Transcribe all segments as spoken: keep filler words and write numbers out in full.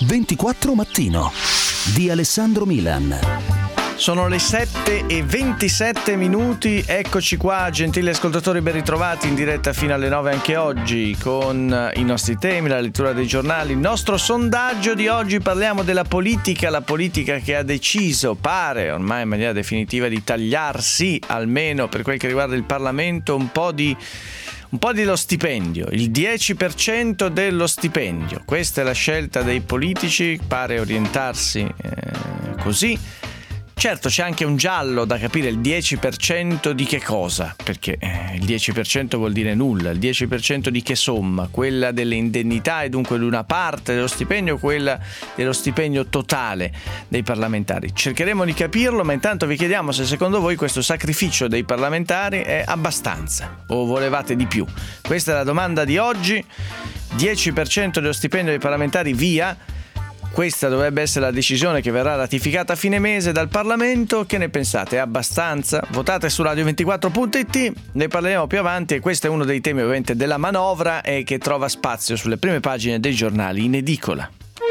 ventiquattro Mattino di Alessandro Milan. Sono le sette e ventisette minuti, eccoci qua gentili ascoltatori, ben ritrovati in diretta fino alle nove anche oggi con i nostri temi, la lettura dei giornali, il nostro sondaggio di oggi. Parliamo della politica, la politica che ha deciso, pare ormai in maniera definitiva, di tagliarsi, almeno per quel che riguarda il Parlamento, un po' di un po' dello stipendio, il dieci per cento dello stipendio. Questa è la scelta dei politici, pare orientarsi eh, così. Certo, c'è anche un giallo da capire, il dieci per cento di che cosa? Perché eh, il dieci per cento vuol dire nulla, il dieci per cento di che somma? Quella delle indennità e dunque di una parte dello stipendio, quella dello stipendio totale dei parlamentari. Cercheremo di capirlo, ma intanto vi chiediamo se secondo voi questo sacrificio dei parlamentari è abbastanza o volevate di più. Questa è la domanda di oggi. dieci per cento dello stipendio dei parlamentari via. Questa dovrebbe essere la decisione che verrà ratificata a fine mese dal Parlamento. Che ne pensate? È abbastanza? Votate su radio ventiquattro punto it, ne parleremo più avanti, e questo è uno dei temi ovviamente della manovra e che trova spazio sulle prime pagine dei giornali in edicola.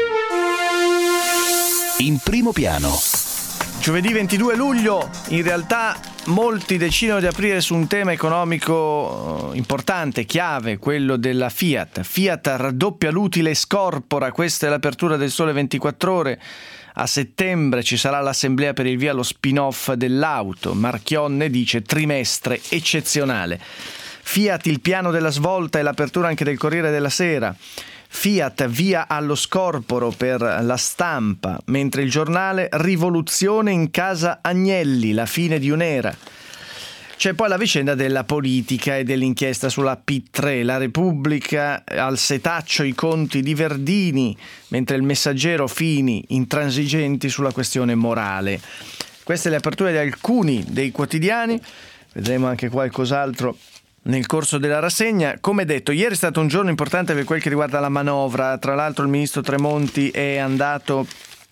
In primo piano. Giovedì ventidue luglio, in realtà molti decidono di aprire su un tema economico importante, chiave, quello della Fiat. Fiat raddoppia l'utile e scorpora, questa è l'apertura del Sole ventiquattro Ore. A settembre ci sarà l'assemblea per il via allo spin-off dell'auto. Marchionne dice trimestre eccezionale. Fiat, il piano della svolta e l'apertura anche del Corriere della Sera. Fiat via allo scorporo per La Stampa, mentre il Giornale rivoluzione in casa Agnelli, la fine di un'era. C'è poi la vicenda della politica e dell'inchiesta sulla P tre, la Repubblica al setaccio i conti di Verdini, mentre il Messaggero Fini intransigenti sulla questione morale. Queste le aperture di alcuni dei quotidiani, vedremo anche qualcos'altro nel corso della rassegna. Come detto, ieri è stato un giorno importante per quel che riguarda la manovra. Tra l'altro il ministro Tremonti è andato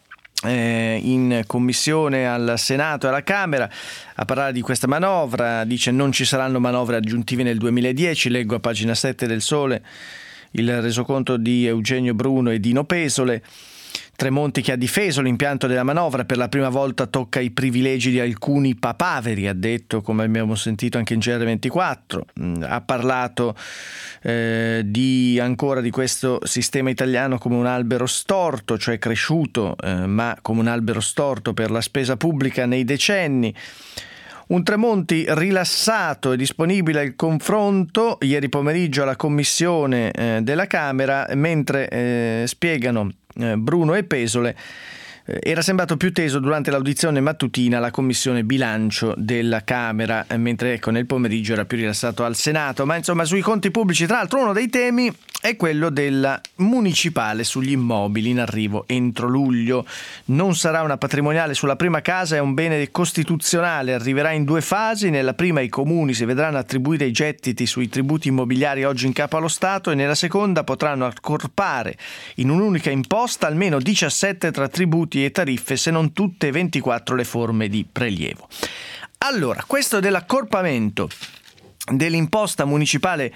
eh, in commissione al Senato e alla Camera a parlare di questa manovra. Dice non ci saranno manovre aggiuntive nel duemiladieci. Leggo a pagina sette del Sole il resoconto di Eugenio Bruno e Dino Pesole. Tremonti che ha difeso l'impianto della manovra, per la prima volta tocca i privilegi di alcuni papaveri, ha detto, come abbiamo sentito anche in G R ventiquattro. Ha parlato eh, di ancora di questo sistema italiano come un albero storto, cioè cresciuto, eh, ma come un albero storto per la spesa pubblica nei decenni. Un Tremonti rilassato e disponibile al confronto ieri pomeriggio alla commissione eh, della Camera, mentre eh, spiegano eh, Bruno e Pesole, eh, era sembrato più teso durante l'audizione mattutina alla commissione bilancio della Camera, eh, mentre ecco nel pomeriggio era più rilassato al Senato. Ma insomma sui conti pubblici, tra l'altro, uno dei temi è quello della municipale sugli immobili in arrivo entro luglio. Non sarà una patrimoniale sulla prima casa, è un bene costituzionale, arriverà in due fasi. Nella prima i comuni si vedranno attribuire i gettiti sui tributi immobiliari oggi in capo allo Stato, e nella seconda potranno accorpare in un'unica imposta almeno diciassette tra tributi e tariffe, se non tutte e ventiquattro le forme di prelievo. Allora, questo dell'accorpamento dell'imposta municipale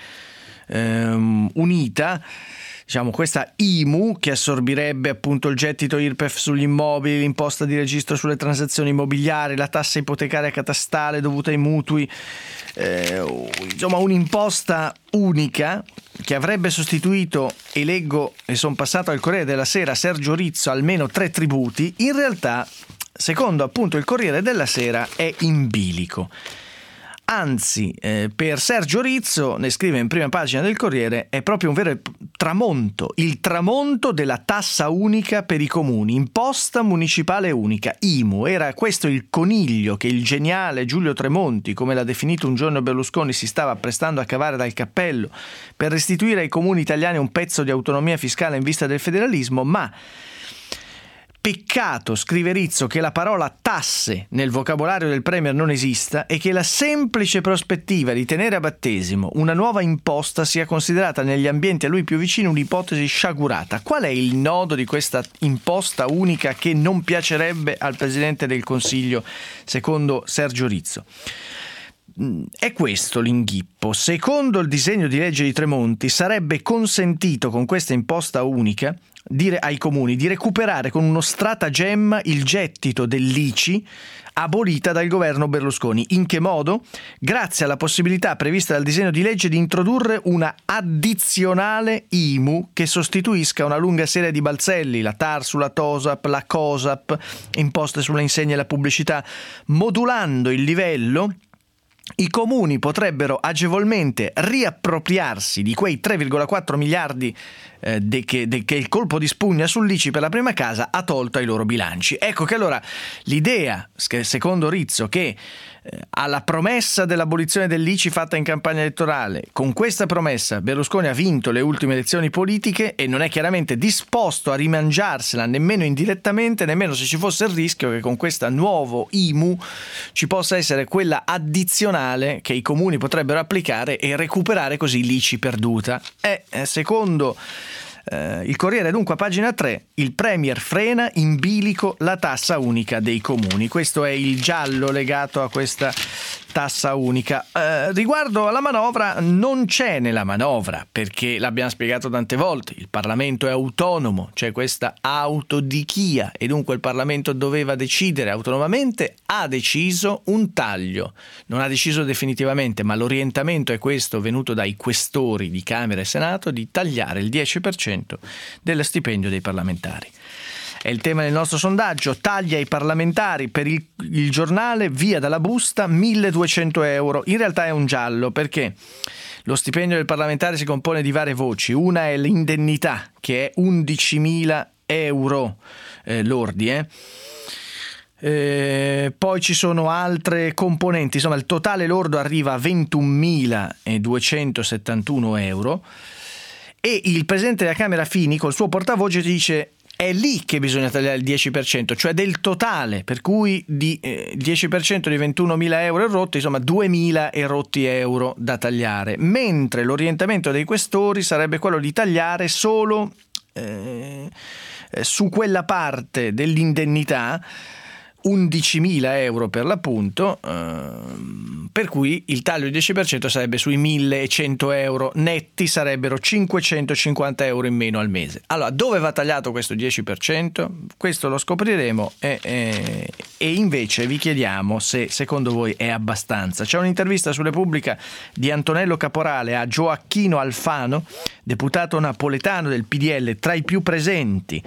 Um, unita, diciamo questa I M U che assorbirebbe appunto il gettito I R P E F sugli immobili, l'imposta di registro sulle transazioni immobiliari, la tassa ipotecaria catastale dovuta ai mutui, eh, insomma un'imposta unica che avrebbe sostituito, e leggo e sono passato al Corriere della Sera, Sergio Rizzo, almeno tre tributi. In realtà, secondo appunto il Corriere della Sera, è in bilico. Anzi, eh, per Sergio Rizzo, ne scrive in prima pagina del Corriere, è proprio un vero tramonto, il tramonto della tassa unica per i comuni, imposta municipale unica, I M U. Era questo il coniglio che il geniale Giulio Tremonti, come l'ha definito un giorno Berlusconi, si stava apprestando a cavare dal cappello per restituire ai comuni italiani un pezzo di autonomia fiscale in vista del federalismo, ma peccato, scrive Rizzo, che la parola tasse nel vocabolario del Premier non esista e che la semplice prospettiva di tenere a battesimo una nuova imposta sia considerata negli ambienti a lui più vicini un'ipotesi sciagurata. Qual è il nodo di questa imposta unica che non piacerebbe al Presidente del Consiglio, secondo Sergio Rizzo? È questo l'inghippo. Secondo il disegno di legge di Tremonti sarebbe consentito con questa imposta unica dire ai comuni di recuperare con uno stratagemma il gettito dell'I C I abolita dal governo Berlusconi. In che modo? Grazie alla possibilità prevista dal disegno di legge di introdurre una addizionale I M U che sostituisca una lunga serie di balzelli, la TARSU, la TOSAP, la COSAP, imposte sulle insegne e la pubblicità. Modulando il livello, i comuni potrebbero agevolmente riappropriarsi di quei tre virgola quattro miliardi eh, de che, de che il colpo di spugna sull'I C I per la prima casa ha tolto ai loro bilanci. Ecco che allora l'idea, secondo Rizzo, che eh, alla promessa dell'abolizione dell'I C I fatta in campagna elettorale, con questa promessa Berlusconi ha vinto le ultime elezioni politiche e non è chiaramente disposto a rimangiarsela nemmeno indirettamente, nemmeno se ci fosse il rischio che con questa nuovo I M U ci possa essere quella addizionale che i comuni potrebbero applicare e recuperare così l'I C I perduta. E secondo eh, il Corriere, dunque, a pagina tre, il Premier frena in bilico la tassa unica dei comuni. Questo è il giallo legato a questa tassa unica. Eh, riguardo alla manovra, non c'è nella manovra, perché l'abbiamo spiegato tante volte, il Parlamento è autonomo, c'è questa autodichia e dunque il Parlamento doveva decidere autonomamente, ha deciso un taglio, non ha deciso definitivamente, ma l'orientamento è questo venuto dai questori di Camera e Senato di tagliare il dieci per cento dello stipendio dei parlamentari. È il tema del nostro sondaggio: taglia ai parlamentari per il, il giornale, via dalla busta, milleduecento euro. In realtà è un giallo, perché lo stipendio del parlamentare si compone di varie voci. Una è l'indennità, che è undicimila euro eh, lordi, eh. Eh, poi ci sono altre componenti, insomma il totale lordo arriva a ventunomiladuecentosettantuno euro e il presidente della Camera Fini col suo portavoce dice: è lì che bisogna tagliare il dieci per cento, cioè del totale, per cui di eh, dieci per cento di ventunomila euro e rotti, insomma duemila e rotti euro da tagliare, mentre l'orientamento dei questori sarebbe quello di tagliare solo eh, su quella parte dell'indennità, undicimila euro per l'appunto, ehm, per cui il taglio del dieci per cento sarebbe sui millecento euro netti, sarebbero cinquecentocinquanta euro in meno al mese. Allora, dove va tagliato questo dieci per cento? Questo lo scopriremo e, e, e invece vi chiediamo se secondo voi è abbastanza. C'è un'intervista su Repubblica di Antonello Caporale a Gioacchino Alfano, deputato napoletano del P D L, tra i più presenti.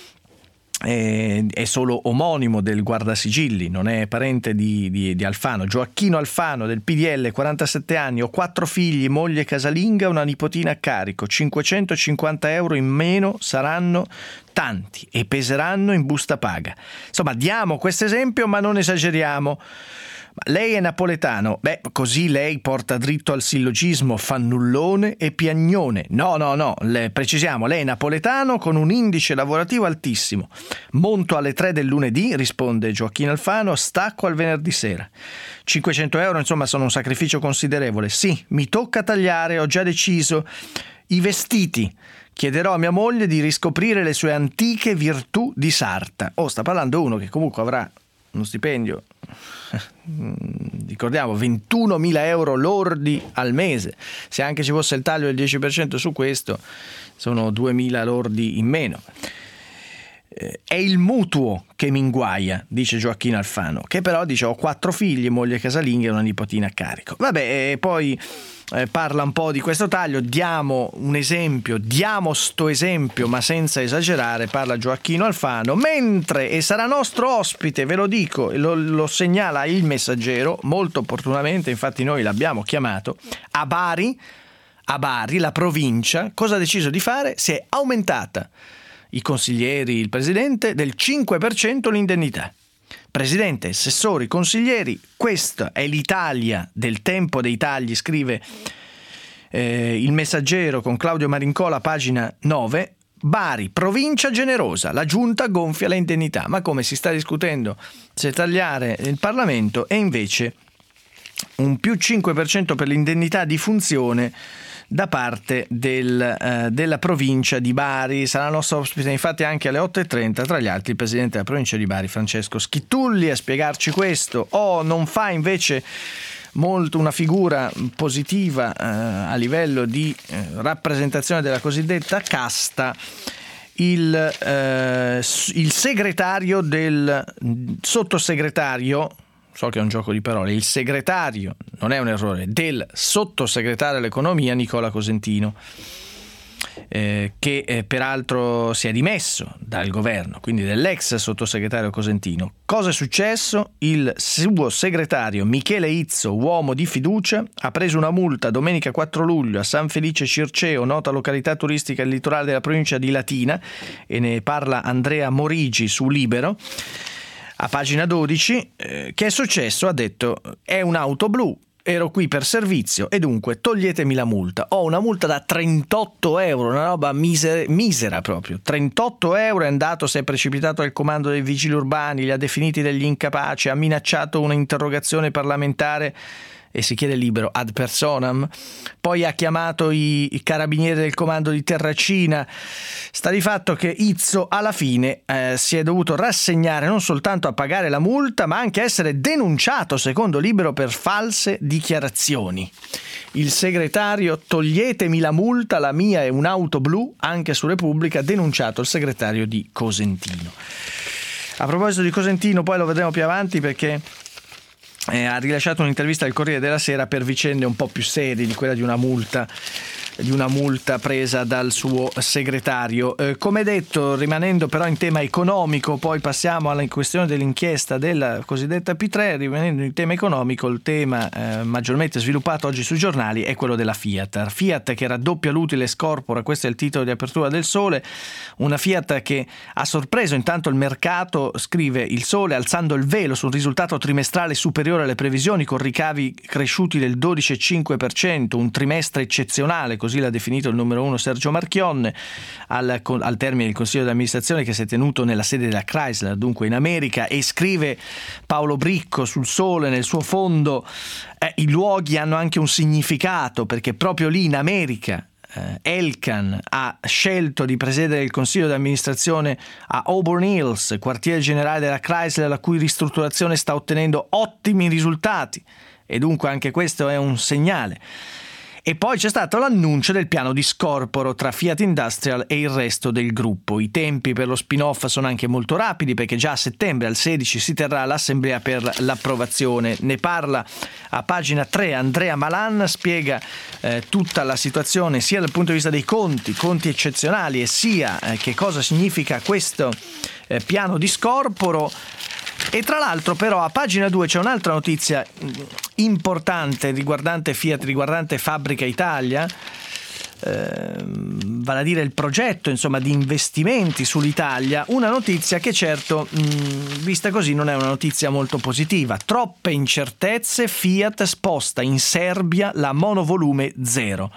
È solo omonimo del Guardasigilli, non è parente di, di, di Alfano. Gioacchino Alfano del P D L, quarantasette anni, ho quattro figli, moglie casalinga, una nipotina a carico, cinquecentocinquanta euro in meno saranno tanti e peseranno in busta paga. Insomma, diamo questo esempio ma non esageriamo. Lei è napoletano, beh, così lei porta dritto al sillogismo fannullone e piagnone. No, no, no, le precisiamo, lei è napoletano con un indice lavorativo altissimo. Monto alle tre del lunedì, risponde Gioacchino Alfano, stacco al venerdì sera. cinquecento euro, insomma, sono un sacrificio considerevole. Sì, mi tocca tagliare, ho già deciso. I vestiti. Chiederò a mia moglie di riscoprire le sue antiche virtù di sarta. Oh, sta parlando uno che comunque avrà uno stipendio, ricordiamo, ventunomila euro lordi al mese. Se anche ci fosse il taglio del dieci per cento su questo, sono duemila lordi in meno. Eh, è il mutuo che mi inguaia, dice Gioacchino Alfano, che però dice: ho quattro figli, moglie casalinga e una nipotina a carico. Vabbè, e poi eh, parla un po' di questo taglio. Diamo un esempio, diamo sto esempio ma senza esagerare, parla Gioacchino Alfano, mentre, e sarà nostro ospite, ve lo dico, lo, lo segnala il Messaggero molto opportunamente, infatti noi l'abbiamo chiamato, a Bari, a Bari la provincia cosa ha deciso di fare? Si è aumentata, i consiglieri, il presidente, del cinque per cento l'indennità. Presidente, assessori, consiglieri, questa è l'Italia del tempo dei tagli, scrive eh, il Messaggero con Claudio Marincola, pagina nove. Bari, provincia generosa, la giunta gonfia le indennità. Ma come si sta discutendo se tagliare il Parlamento, e invece un più cinque per cento per l'indennità di funzione da parte del, eh, della provincia di Bari. Sarà il nostro ospite infatti anche alle otto e trenta, tra gli altri il presidente della provincia di Bari Francesco Schittulli, a spiegarci questo. O oh, non fa invece molto una figura positiva eh, a livello di eh, rappresentazione della cosiddetta casta, il, eh, il segretario del sottosegretario, so che è un gioco di parole, il segretario, non è un errore, del sottosegretario all'economia Nicola Cosentino, eh, che eh, peraltro si è dimesso dal governo, quindi dell'ex sottosegretario Cosentino. Cosa è successo? Il suo segretario Michele Izzo, uomo di fiducia, ha preso una multa domenica quattro luglio a San Felice Circeo, nota località turistica del litorale della provincia di Latina, e ne parla Andrea Morigi su Libero. A pagina dodici, eh, che è successo? Ha detto: è un'auto blu, ero qui per servizio e dunque toglietemi la multa. Ho una multa da trentotto euro, una roba misera, misera proprio. trentotto euro, è andato, si è precipitato al comando dei vigili urbani, li ha definiti degli incapaci, ha minacciato un'interrogazione parlamentare e si chiede libero ad personam, poi ha chiamato i, i carabinieri del comando di Terracina. Sta di fatto che Izzo alla fine eh, si è dovuto rassegnare non soltanto a pagare la multa, ma anche a essere denunciato secondo Libero per false dichiarazioni. Il segretario: toglietemi la multa, la mia è un'auto blu, anche su Repubblica, denunciato il segretario di Cosentino. A proposito di Cosentino, poi lo vedremo più avanti, perché Eh, ha rilasciato un'intervista al Corriere della Sera per vicende un po' più serie di quella di una multa di una multa presa dal suo segretario. Eh, come detto, rimanendo però in tema economico, poi passiamo alla questione dell'inchiesta della cosiddetta P tre. Rimanendo in tema economico, il tema eh, maggiormente sviluppato oggi sui giornali è quello della Fiat. Fiat che raddoppia l'utile e scorpora, questo è il titolo di apertura del Sole. Una Fiat che ha sorpreso intanto il mercato, scrive il Sole, alzando il velo sul risultato trimestrale superiore alle previsioni, con ricavi cresciuti del dodici virgola cinque per cento, un trimestre eccezionale, così l'ha definito il numero uno Sergio Marchionne al, al termine del consiglio di amministrazione che si è tenuto nella sede della Chrysler, dunque in America. E scrive Paolo Bricco sul Sole nel suo fondo: eh, i luoghi hanno anche un significato, perché proprio lì in America eh, Elkann ha scelto di presiedere il consiglio di amministrazione a Auburn Hills, quartiere generale della Chrysler, la cui ristrutturazione sta ottenendo ottimi risultati, e dunque anche questo è un segnale. E poi c'è stato l'annuncio del piano di scorporo tra Fiat Industrial e il resto del gruppo. I tempi per lo spin-off sono anche molto rapidi, perché già a settembre, al sedici, si terrà l'assemblea per l'approvazione. Ne parla a pagina tre Andrea Malan, spiega eh, tutta la situazione sia dal punto di vista dei conti, conti eccezionali, e sia eh, che cosa significa questo eh, piano di scorporo. E tra l'altro però a pagina due c'è un'altra notizia importante riguardante Fiat, riguardante Fabbrica Italia, eh, vale a dire il progetto insomma di investimenti sull'Italia. Una notizia che certo mh, vista così non è una notizia molto positiva. Troppe incertezze, Fiat sposta in Serbia la monovolume zero.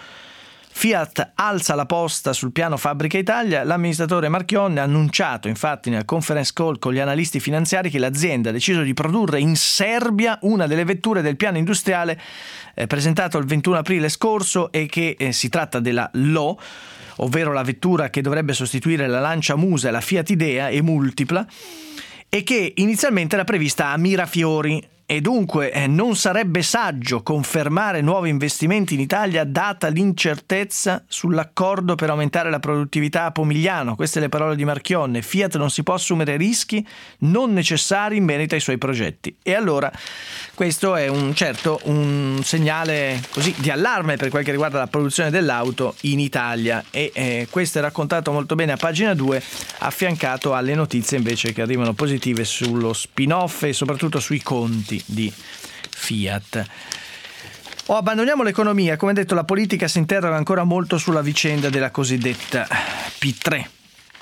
Fiat alza la posta sul piano Fabbrica Italia. L'amministratore Marchionne ha annunciato infatti nel conference call con gli analisti finanziari che l'azienda ha deciso di produrre in Serbia una delle vetture del piano industriale eh, presentato il ventuno aprile scorso, e che eh, si tratta della L O, ovvero la vettura che dovrebbe sostituire la Lancia Musa e la Fiat Idea e Multipla, e che inizialmente era prevista a Mirafiori. E dunque eh, non sarebbe saggio confermare nuovi investimenti in Italia data l'incertezza sull'accordo per aumentare la produttività a Pomigliano. Queste le parole di Marchionne. Fiat non si può assumere rischi non necessari in merito ai suoi progetti. E allora questo è un certo un segnale così di allarme per quel che riguarda la produzione dell'auto in Italia, e eh, questo è raccontato molto bene a pagina due, affiancato alle notizie invece che arrivano positive sullo spin-off e soprattutto sui conti di Fiat. Oh, abbandoniamo l'economia. Come detto, la politica si interroga ancora molto sulla vicenda della cosiddetta P tre.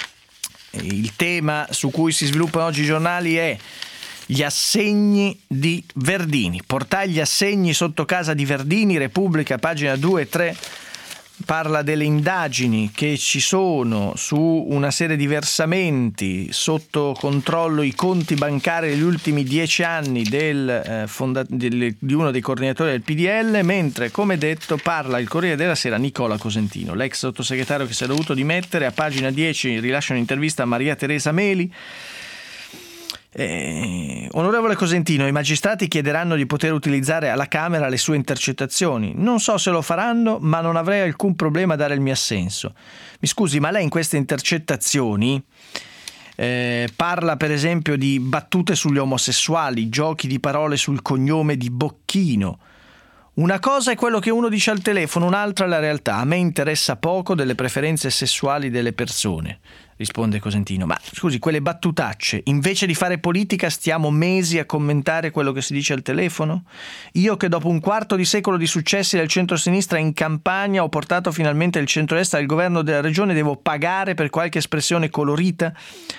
Il tema su cui si sviluppano oggi i giornali è gli assegni di Verdini. Portare gli assegni sotto casa di Verdini. Repubblica, pagina due e tre, parla delle indagini che ci sono su una serie di versamenti, sotto controllo i conti bancari degli ultimi dieci anni del, eh, fonda- del, di uno dei coordinatori del P D L, mentre, come detto, parla il Corriere della Sera Nicola Cosentino, l'ex sottosegretario che si è dovuto dimettere. A pagina dieci rilascia un'intervista a Maria Teresa Meli, Eh, onorevole Cosentino, i magistrati chiederanno di poter utilizzare alla Camera le sue intercettazioni. Non so se lo faranno, ma non avrei alcun problema a dare il mio assenso. Mi scusi, ma lei in queste intercettazioni eh, parla per esempio di battute sugli omosessuali, giochi di parole sul cognome di Bocchino. Una cosa è quello che uno dice al telefono, un'altra è la realtà. A me interessa poco delle preferenze sessuali delle persone, risponde Cosentino. Ma scusi, quelle battutacce, invece di fare politica stiamo mesi a commentare quello che si dice al telefono? Io che dopo un quarto di secolo di successi del centro-sinistra in Campania ho portato finalmente il centro-destra al governo della regione, devo pagare per qualche espressione colorita?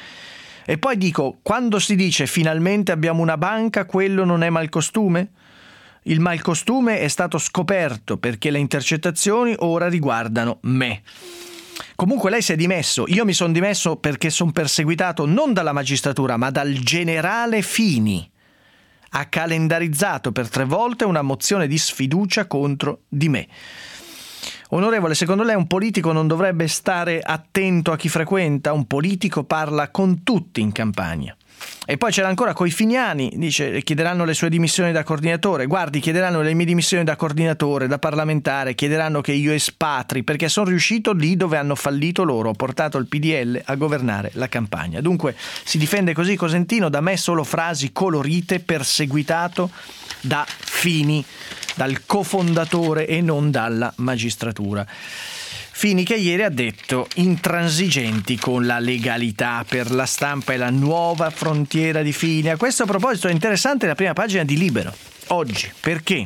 E poi dico, quando si dice finalmente abbiamo una banca, quello non è malcostume? Il malcostume è stato scoperto perché le intercettazioni ora riguardano me. Comunque lei si è dimesso, io mi sono dimesso perché sono perseguitato non dalla magistratura ma dal generale Fini. Ha calendarizzato per tre volte una mozione di sfiducia contro di me. Onorevole, secondo lei un politico non dovrebbe stare attento a chi frequenta? Un politico parla con tutti in Campania. E poi c'era ancora coi Finiani, dice, chiederanno le sue dimissioni da coordinatore. Guardi, chiederanno le mie dimissioni da coordinatore, da parlamentare, chiederanno che io espatri, perché sono riuscito lì dove hanno fallito loro, ho portato il P D L a governare la Campania. Dunque si difende così Cosentino, da me solo frasi colorite, perseguitato da Fini, dal cofondatore e non dalla magistratura. Fini che ieri ha detto intransigenti con la legalità, per la Stampa è la nuova frontiera di Fini. A questo proposito è interessante la prima pagina di Libero oggi, perché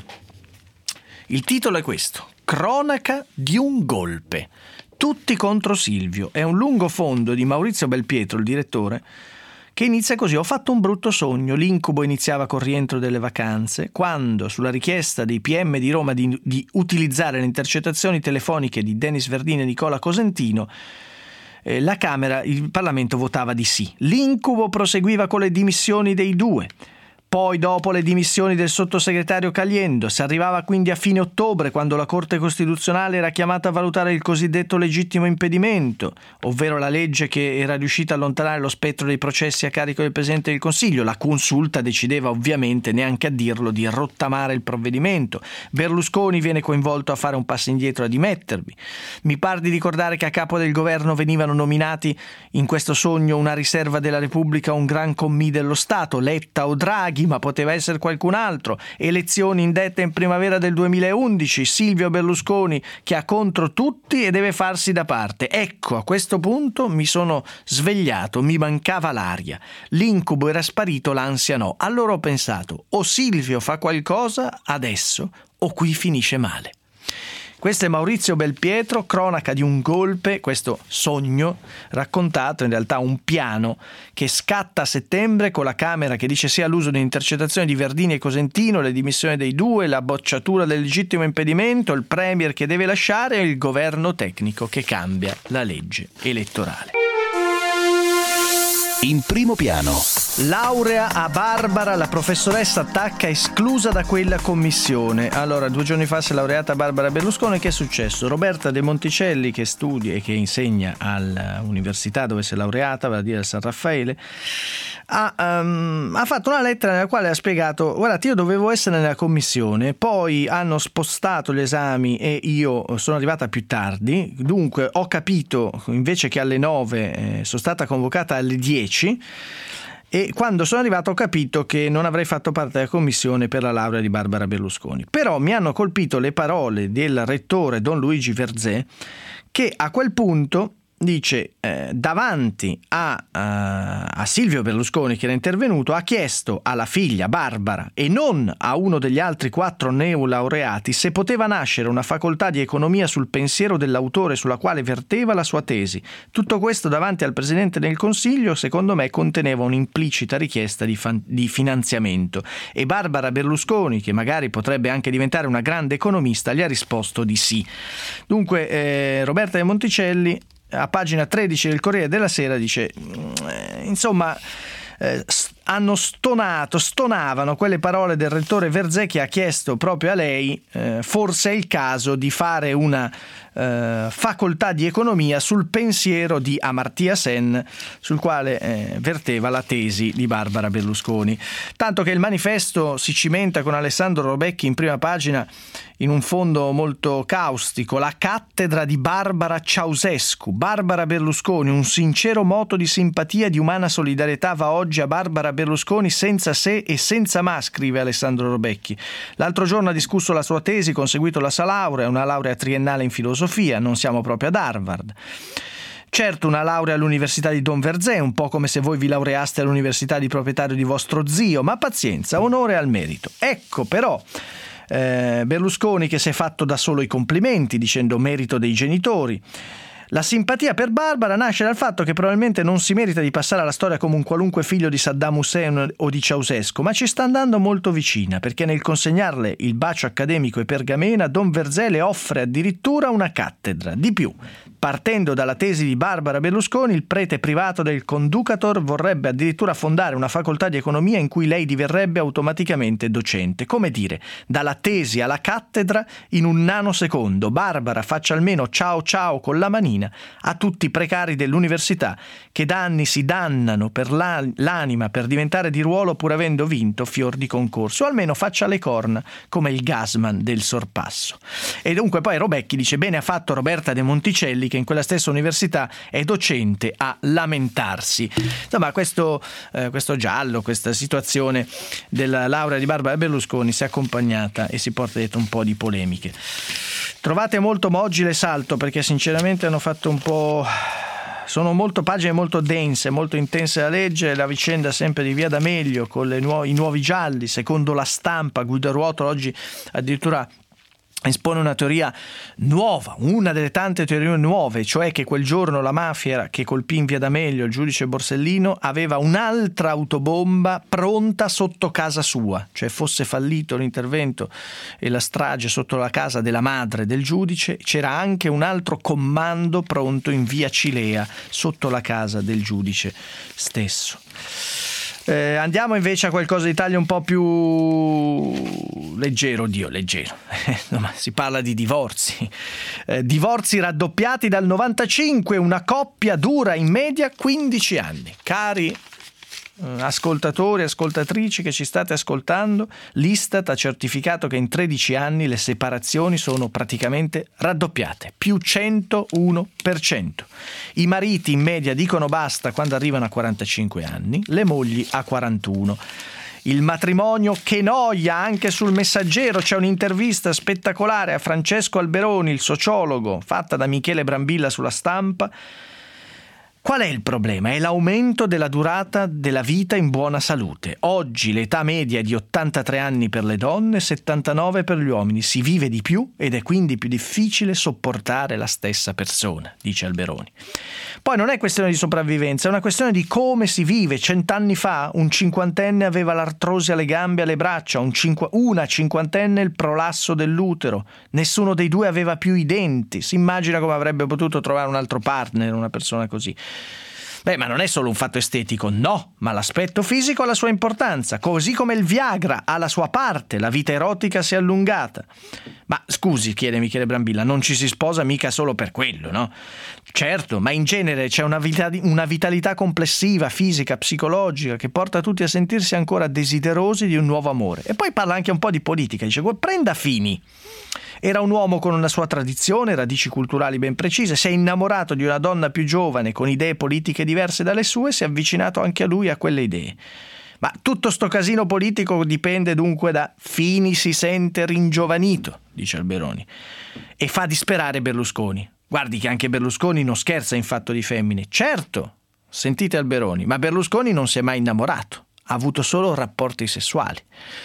il titolo è questo: cronaca di un golpe, tutti contro Silvio. È un lungo fondo di Maurizio Belpietro, il direttore, che inizia così: ho fatto un brutto sogno, l'incubo iniziava col rientro delle vacanze, quando sulla richiesta dei P M di Roma di, di utilizzare le intercettazioni telefoniche di Denis Verdini e Nicola Cosentino, eh, la Camera, il Parlamento votava di sì. L'incubo proseguiva con le dimissioni dei due. Poi, dopo le dimissioni del sottosegretario Caliendo, si arrivava quindi a fine ottobre, quando la Corte Costituzionale era chiamata a valutare il cosiddetto legittimo impedimento, ovvero la legge che era riuscita a allontanare lo spettro dei processi a carico del Presidente del Consiglio. La Consulta decideva ovviamente, neanche a dirlo, di rottamare il provvedimento. Berlusconi viene coinvolto a fare un passo indietro, a dimettervi. Mi par di ricordare che a capo del governo venivano nominati in questo sogno una riserva della Repubblica, un gran commì dello Stato, Letta o Draghi, ma poteva essere qualcun altro. Elezioni indette in primavera del duemilaundici, Silvio Berlusconi che ha contro tutti e deve farsi da parte. Ecco, a questo punto mi sono svegliato, mi mancava l'aria, l'incubo era sparito, l'ansia no. Allora ho pensato, o Silvio fa qualcosa adesso o qui finisce male. Questo è Maurizio Belpietro, cronaca di un golpe, questo sogno raccontato, in realtà un piano che scatta a settembre con la Camera che dice sì all'uso di intercettazioni di Verdini e Cosentino, le dimissioni dei due, la bocciatura del legittimo impedimento, il Premier che deve lasciare e il governo tecnico che cambia la legge elettorale. In primo piano. Laurea a Barbara, la professoressa attacca esclusa da quella commissione. Allora, due giorni fa si è laureata Barbara Berlusconi. Che è successo? Roberta De Monticelli, che studia e che insegna all'università dove si è laureata, vale a dire al San Raffaele, ha, um, ha fatto una lettera nella quale ha spiegato: guardate, io dovevo essere nella commissione, poi hanno spostato gli esami e io sono arrivata più tardi, dunque ho capito invece che alle nove eh, sono stata convocata alle dieci, e quando sono arrivato ho capito che non avrei fatto parte della commissione per la laurea di Barbara Berlusconi. Però mi hanno colpito le parole del rettore Don Luigi Verzé, che a quel punto dice eh, davanti a, uh, a Silvio Berlusconi, che era intervenuto, ha chiesto alla figlia Barbara e non a uno degli altri quattro neolaureati se poteva nascere una facoltà di economia sul pensiero dell'autore sulla quale verteva la sua tesi. Tutto questo davanti al Presidente del Consiglio, secondo me, conteneva un'implicita richiesta di, fan- di finanziamento, e Barbara Berlusconi, che magari potrebbe anche diventare una grande economista, gli ha risposto di sì. Dunque eh, Roberta De Monticelli a pagina tredici del Corriere della Sera dice eh, insomma eh, hanno stonato, stonavano quelle parole del rettore Verzé, che ha chiesto proprio a lei eh, forse è il caso di fare una eh, facoltà di economia sul pensiero di Amartya Sen, sul quale eh, verteva la tesi di Barbara Berlusconi. Tanto che il manifesto si cimenta con Alessandro Robecchi in prima pagina in un fondo molto caustico: la cattedra di Barbara Ceausescu. Barbara Berlusconi, un sincero moto di simpatia e di umana solidarietà va oggi a Barbara Berlusconi senza se e senza ma, scrive Alessandro Robecchi. L'altro giorno ha discusso la sua tesi, conseguito la sua laurea, una laurea triennale in filosofia, non siamo proprio ad Harvard. Certo, una laurea all'Università di Don Verzé, un po' come se voi vi laureaste all'università di proprietario di vostro zio, ma pazienza, onore al merito. Ecco però eh, Berlusconi che si è fatto da solo i complimenti dicendo merito dei genitori. La simpatia per Barbara nasce dal fatto che probabilmente non si merita di passare alla storia come un qualunque figlio di Saddam Hussein o di Ceausescu, ma ci sta andando molto vicina, perché nel consegnarle il bacio accademico e pergamena, Don Verzé le offre addirittura una cattedra. Di più, partendo dalla tesi di Barbara Berlusconi, il prete privato del Conducator vorrebbe addirittura fondare una facoltà di economia in cui lei diverrebbe automaticamente docente. Come dire, dalla tesi alla cattedra in un nanosecondo. Barbara faccia almeno ciao ciao con la manina a tutti i precari dell'università che da anni si dannano per la, l'anima per diventare di ruolo pur avendo vinto fior di concorso, o almeno faccia le corna come il Gasman del sorpasso. E dunque poi Robecchi dice: bene ha fatto Roberta De Monticelli, che in quella stessa università è docente, a lamentarsi. Insomma, questo, eh, questo giallo, questa situazione della laurea di Barbara Berlusconi si è accompagnata e si porta dietro un po' di polemiche. Trovate molto, ma oggi le salto perché sinceramente hanno fatto un po'... sono molto pagine molto dense, molto intense da leggere. La vicenda sempre di Via D'Amelio con le nuo- i nuovi gialli, secondo La Stampa, Guido Ruotolo oggi addirittura espone una teoria nuova, una delle tante teorie nuove, cioè che quel giorno la mafia che colpì in Via D'Amelio il giudice Borsellino aveva un'altra autobomba pronta sotto casa sua, cioè fosse fallito l'intervento e la strage sotto la casa della madre del giudice, c'era anche un altro comando pronto in Via Cilea sotto la casa del giudice stesso. Eh, andiamo invece a qualcosa di taglio un po' più leggero, Dio leggero, no, ma si parla di divorzi, eh, divorzi raddoppiati dal novantacinque, una coppia dura in media quindici anni. Cari ascoltatori e ascoltatrici che ci state ascoltando, l'Istat ha certificato che in tredici anni le separazioni sono praticamente raddoppiate, più centouno per cento. I mariti in media dicono basta quando arrivano a quarantacinque anni, le mogli a quarantuno. Il matrimonio che noia, anche sul Messaggero c'è un'intervista spettacolare a Francesco Alberoni, il sociologo, fatta da Michele Brambilla sulla Stampa. Qual è il problema? È l'aumento della durata della vita in buona salute. Oggi l'età media è di ottantatré anni per le donne e settantanove per gli uomini. Si vive di più ed è quindi più difficile sopportare la stessa persona, dice Alberoni. Poi non è questione di sopravvivenza, è una questione di come si vive. Cent'anni fa un cinquantenne aveva l'artrosi alle gambe e alle braccia, un cinqu- una cinquantenne il prolasso dell'utero. Nessuno dei due aveva più i denti. Si immagina come avrebbe potuto trovare un altro partner, una persona così. Beh, ma non è solo un fatto estetico, no, ma l'aspetto fisico ha la sua importanza, così come il Viagra ha la sua parte, la vita erotica si è allungata. Ma scusi, chiede Michele Brambilla, non ci si sposa mica solo per quello, no? Certo, ma in genere c'è una, vita, una vitalità complessiva, fisica, psicologica, che porta tutti a sentirsi ancora desiderosi di un nuovo amore. E poi parla anche un po' di politica, dice, prenda Fini. Era un uomo con una sua tradizione, radici culturali ben precise, si è innamorato di una donna più giovane con idee politiche diverse dalle sue, si è avvicinato anche a lui a quelle idee. Ma tutto sto casino politico dipende dunque da Fini si sente ringiovanito, dice Alberoni, e fa disperare Berlusconi. Guardi che anche Berlusconi non scherza in fatto di femmine. Certo, sentite Alberoni, ma Berlusconi non si è mai innamorato, ha avuto solo rapporti sessuali.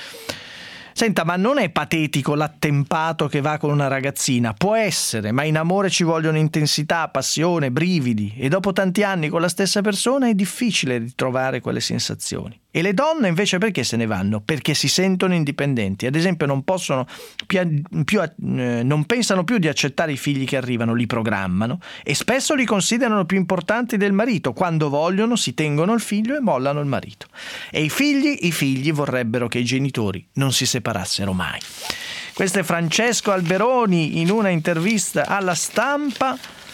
Senta, ma non è patetico l'attempato che va con una ragazzina? Può essere, ma in amore ci vogliono intensità, passione, brividi, e dopo tanti anni con la stessa persona è difficile ritrovare quelle sensazioni. E le donne invece perché se ne vanno? Perché si sentono indipendenti. Ad esempio non possono più, più eh, non pensano più di accettare i figli che arrivano, li programmano e spesso li considerano più importanti del marito. Quando vogliono si tengono il figlio e mollano il marito. E i figli, i figli vorrebbero che i genitori non si separassero mai. Questo è Francesco Alberoni in una intervista alla Stampa.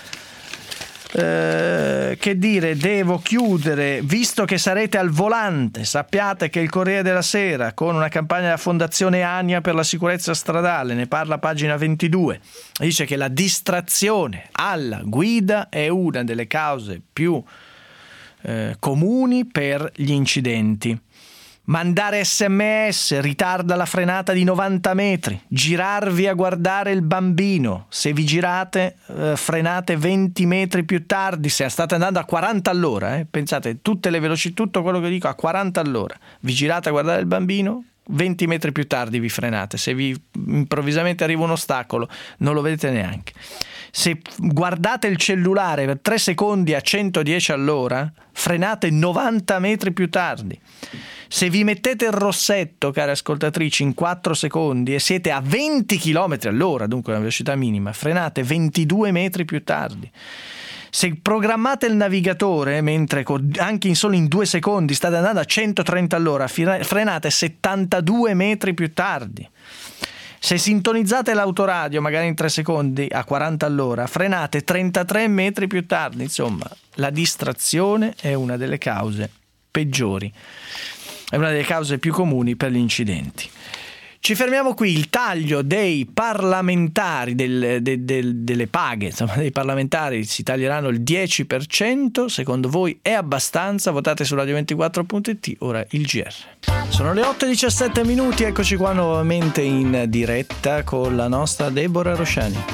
Eh, che dire, devo chiudere, visto che sarete al volante, sappiate che il Corriere della Sera, con una campagna della Fondazione Ania per la sicurezza stradale, ne parla a pagina ventidue, dice che la distrazione alla guida è una delle cause più eh, comuni per gli incidenti. Mandare sms ritarda la frenata di novanta metri, girarvi a guardare il bambino, se vi girate eh, frenate venti metri più tardi, se state andando a quaranta all'ora, eh, pensate tutte le velocità, tutto quello che dico a quaranta all'ora, vi girate a guardare il bambino, venti metri più tardi vi frenate, se vi improvvisamente arriva un ostacolo non lo vedete neanche. Se guardate il cellulare per tre secondi a centodieci all'ora, frenate novanta metri più tardi. Se vi mettete il rossetto, care ascoltatrici, in quattro secondi e siete a venti chilometri all'ora, dunque una velocità minima, frenate ventidue metri più tardi. Se programmate il navigatore, mentre anche in solo in due secondi state andando a centotrenta all'ora, frenate settantadue metri più tardi. Se sintonizzate l'autoradio, magari in tre secondi a quaranta all'ora, frenate trentatré metri più tardi. Insomma, la distrazione è una delle cause peggiori, è una delle cause più comuni per gli incidenti. Ci fermiamo qui. Il taglio dei parlamentari, del, de, de, delle paghe, insomma, dei parlamentari si taglieranno il dieci per cento. Secondo voi è abbastanza? Votate su radio ventiquattro punto it. Ora il G R. Sono le otto e diciassette minuti, eccoci qua nuovamente in diretta con la nostra Deborah Rosciani.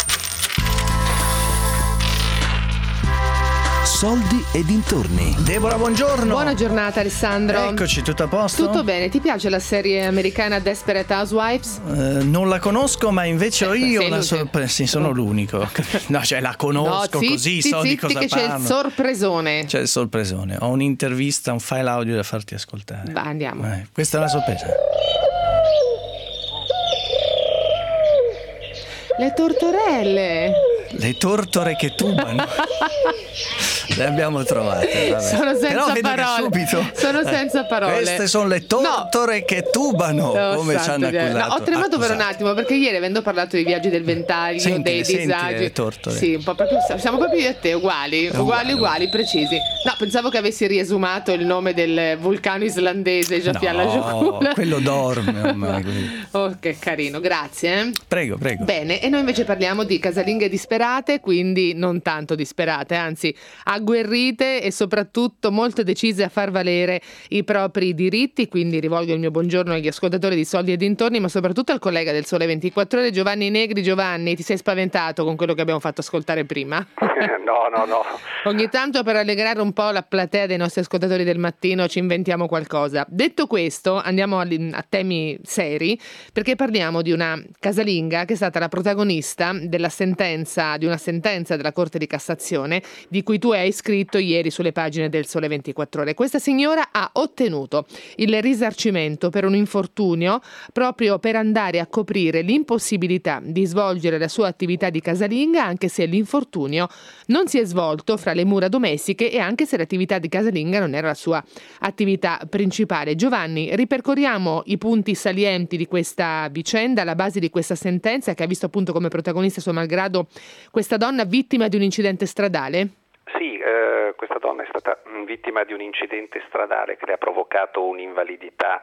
Soldi e dintorni. Deborah, buongiorno. Buona giornata, Alessandro. Eccoci, tutto a posto? Tutto bene. Ti piace la serie americana Desperate Housewives? Uh, non la conosco, ma invece ho io una sorpresa. Sì, sono oh. l'unico. No, cioè la conosco, no, zitti, così so zitti, di cosa che parlo. c'è il sorpresone. C'è il sorpresone. Ho un'intervista, un file audio da farti ascoltare. Va, andiamo. Eh, questa è una sorpresa. Le tortorelle. Le tortore che tubano. Le abbiamo trovate. Vabbè. Sono senza Però vedo parole. che subito, Sono senza parole. Queste sono le tortore no. che tubano, oh, come ci hanno accusato. No, ho tremato accusato. per un attimo, perché ieri, avendo parlato dei viaggi del ventaglio, senti, dei disagi, le tortore. sì, un po' proprio, siamo proprio io e te uguali, uguali, uguali, uguali, precisi. No, pensavo che avessi riesumato il nome del vulcano islandese Jafian no, Lajokulla. quello dorme ormai così. Oh, che carino, grazie. Eh. Prego, prego. Bene, e noi invece parliamo di casalinghe disperate, quindi non tanto disperate, anzi agguerrite e soprattutto molto decise a far valere i propri diritti. Quindi rivolgo il mio buongiorno agli ascoltatori di Soldi e dintorni, ma soprattutto al collega del Sole ventiquattro Ore, Giovanni Negri. Giovanni, ti sei spaventato con quello che abbiamo fatto ascoltare prima? No, no, no. Ogni tanto, per allegrare un po' la platea dei nostri ascoltatori del mattino, ci inventiamo qualcosa. Detto questo, andiamo a, a temi seri, perché parliamo di una casalinga che è stata la protagonista della sentenza, di una sentenza della Corte di Cassazione, di cui tu hai scritto ieri sulle pagine del Sole ventiquattro Ore. Questa signora ha ottenuto il risarcimento per un infortunio, proprio per andare a coprire l'impossibilità di svolgere la sua attività di casalinga, anche se l'infortunio non si è svolto fra le mura domestiche e anche se l'attività di casalinga non era la sua attività principale. Giovanni, ripercorriamo i punti salienti di questa vicenda, alla base di questa sentenza che ha visto appunto come protagonista, suo malgrado, questa donna vittima di un incidente stradale. Sì, eh, questa donna è stata vittima di un incidente stradale che le ha provocato un'invalidità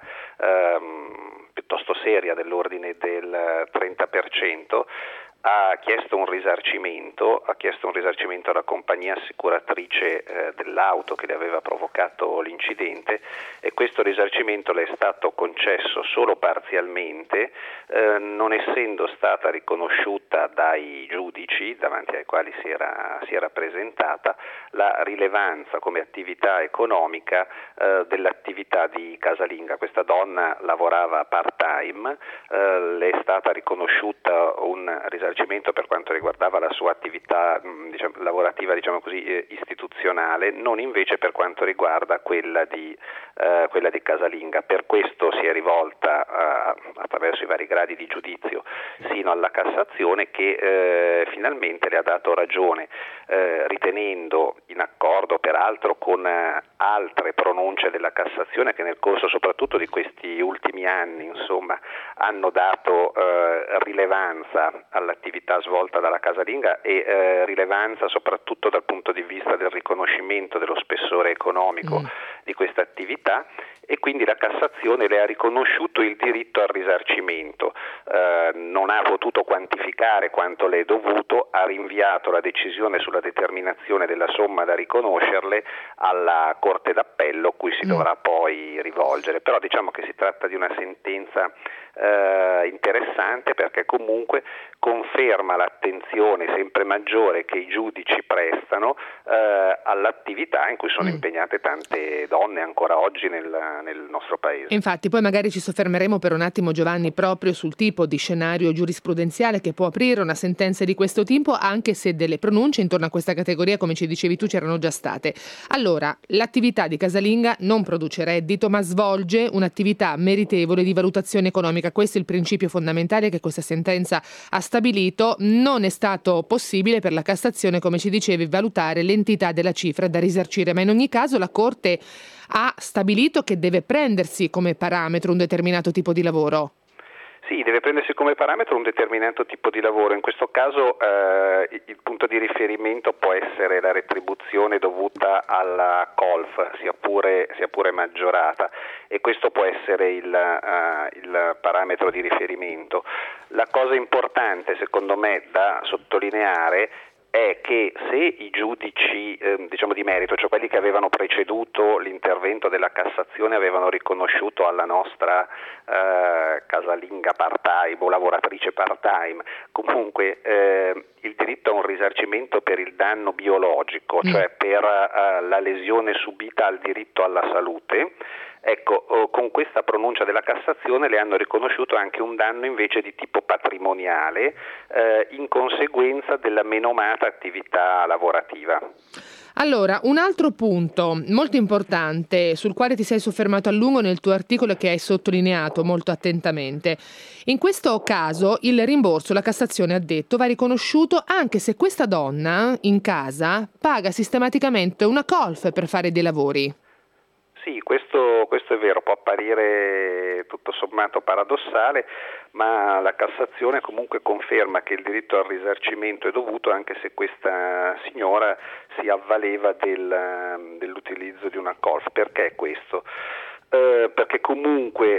ehm, piuttosto seria, dell'ordine del trenta per cento. Ha chiesto un risarcimento, ha chiesto un risarcimento alla compagnia assicuratrice eh, dell'auto che le aveva provocato l'incidente, e questo risarcimento le è stato concesso solo parzialmente, eh, non essendo stata riconosciuta dai giudici davanti ai quali si era, si era presentata la rilevanza come attività economica eh, dell'attività di casalinga. Questa donna lavorava part-time, eh, le è stata riconosciuta un risarcimento per quanto riguardava la sua attività diciamo, lavorativa, diciamo così, eh, istituzionale, non invece per quanto riguarda quella di, eh, quella di casalinga. Per questo si è rivolta eh, attraverso i vari gradi di giudizio sino alla Cassazione, che eh, finalmente le ha dato ragione, eh, ritenendo in accordo peraltro con eh, altre pronunce della Cassazione che nel corso soprattutto di questi ultimi anni insomma hanno dato eh, rilevanza all'attività svolta dalla casalinga e eh, rilevanza soprattutto dal punto di vista del riconoscimento dello spessore economico mm. di questa attività, e quindi la Cassazione le ha riconosciuto il diritto al risarcimento, eh, non ha potuto quantificare quanto le è dovuto, ha rinviato la decisione sulla determinazione della somma da riconoscerle alla Corte d'Appello, cui si mm. dovrà poi rivolgere. Però diciamo che si tratta di una sentenza eh, interessante, perché comunque conferma l'attenzione sempre maggiore che i giudici prestano eh, all'attività in cui sono mm. impegnate tante donne ancora oggi nel nel nostro paese. Infatti poi magari ci soffermeremo per un attimo, Giovanni, proprio sul tipo di scenario giurisprudenziale che può aprire una sentenza di questo tipo, anche se delle pronunce intorno a questa categoria, come ci dicevi tu, c'erano già state. Allora, l'attività di casalinga non produce reddito, ma svolge un'attività meritevole di valutazione economica. Questo è il principio fondamentale che questa sentenza ha stabilito. Non è stato possibile per la Cassazione, come ci dicevi, valutare l'entità della cifra da risarcire, ma in ogni caso la Corte ha stabilito che deve prendersi come parametro un determinato tipo di lavoro. Sì, deve prendersi come parametro un determinato tipo di lavoro. In questo caso eh, il punto di riferimento può essere la retribuzione dovuta alla colf, sia pure, sia pure maggiorata, e questo può essere il, uh, il parametro di riferimento. La cosa importante, secondo me, da sottolineare è che se i giudici eh, diciamo di merito, cioè quelli che avevano preceduto l'intervento della Cassazione, avevano riconosciuto alla nostra eh, casalinga part-time o lavoratrice part-time comunque eh, il diritto a un risarcimento per il danno biologico, mm. cioè per eh, la lesione subita al diritto alla salute, ecco, con questa pronuncia della Cassazione le hanno riconosciuto anche un danno invece di tipo patrimoniale eh, in conseguenza della menomata attività lavorativa. Allora, un altro punto molto importante sul quale ti sei soffermato a lungo nel tuo articolo e che hai sottolineato molto attentamente. In questo caso il rimborso, la Cassazione ha detto, va riconosciuto anche se questa donna in casa paga sistematicamente una colf per fare dei lavori. Sì, questo, questo è vero, può apparire tutto sommato paradossale, ma la Cassazione comunque conferma che il diritto al risarcimento è dovuto anche se questa signora si avvaleva del, dell'utilizzo di una colf. Perché questo? Eh, perché comunque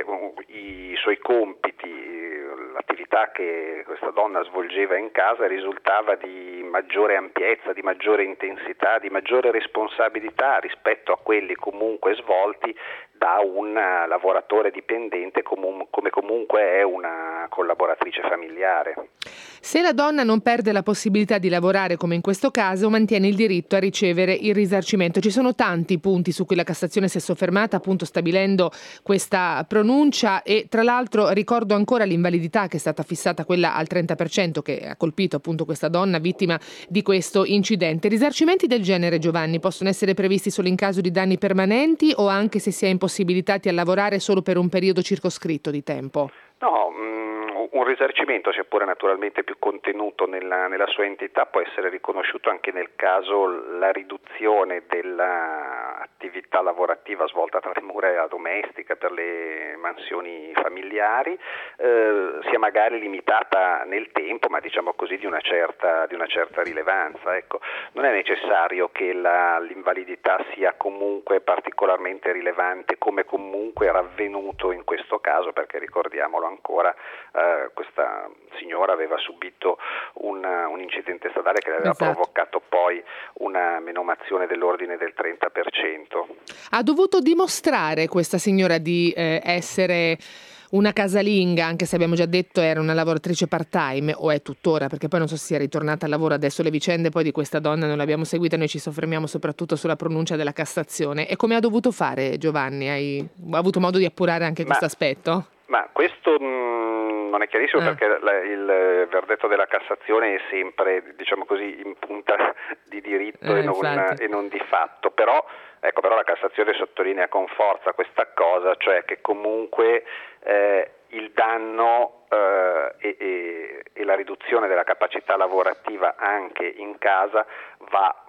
i suoi compiti, l'attività che questa donna svolgeva in casa risultava di maggiore ampiezza, di maggiore intensità, di maggiore responsabilità rispetto a quelli comunque svolti da un lavoratore dipendente come comunque è una collaboratrice familiare. Se la donna non perde la possibilità di lavorare come in questo caso, mantiene il diritto a ricevere il risarcimento. Ci sono tanti punti su cui la Cassazione si è soffermata, appunto stabilendo questa pronuncia, e tra l'altro ricordo ancora l'invalidità che è stata fissata, quella al trenta per cento, che ha colpito appunto questa donna vittima di questo incidente. Risarcimenti del genere, Giovanni, possono essere previsti solo in caso di danni permanenti o anche se si è impossibilitati a lavorare solo per un periodo circoscritto di tempo? No, mh, un risarcimento, sia pure naturalmente più contenuto nella, nella sua entità, può essere riconosciuto anche nel caso la riduzione dell'attività lavorativa svolta tra le mura domestica per le mansioni familiari eh, sia magari limitata nel tempo, ma diciamo così di una certa, di una certa rilevanza. Ecco, non è necessario che la, l'invalidità sia comunque particolarmente rilevante, come comunque era avvenuto in questo caso, perché ricordiamolo ancora, eh, questa signora aveva subito un, un incidente stradale che le aveva esatto. provocato poi una menomazione dell'ordine del trenta per cento. Ha dovuto dimostrare questa signora di eh, essere una casalinga, anche se abbiamo già detto era una lavoratrice part-time, o è tuttora, perché poi non so se sia ritornata al lavoro adesso. Le vicende poi di questa donna non le abbiamo seguite, noi ci soffermiamo soprattutto sulla pronuncia della Cassazione. E come ha dovuto fare, Giovanni? Hai avuto modo di appurare anche questo aspetto? Ma questo mh, non è chiarissimo eh. perché la, il verdetto della Cassazione è sempre, diciamo così, in punta di diritto eh, e, non, e non di fatto, però, ecco, però la Cassazione sottolinea con forza questa cosa, cioè che comunque eh, il danno eh, e, e, e la riduzione della capacità lavorativa anche in casa va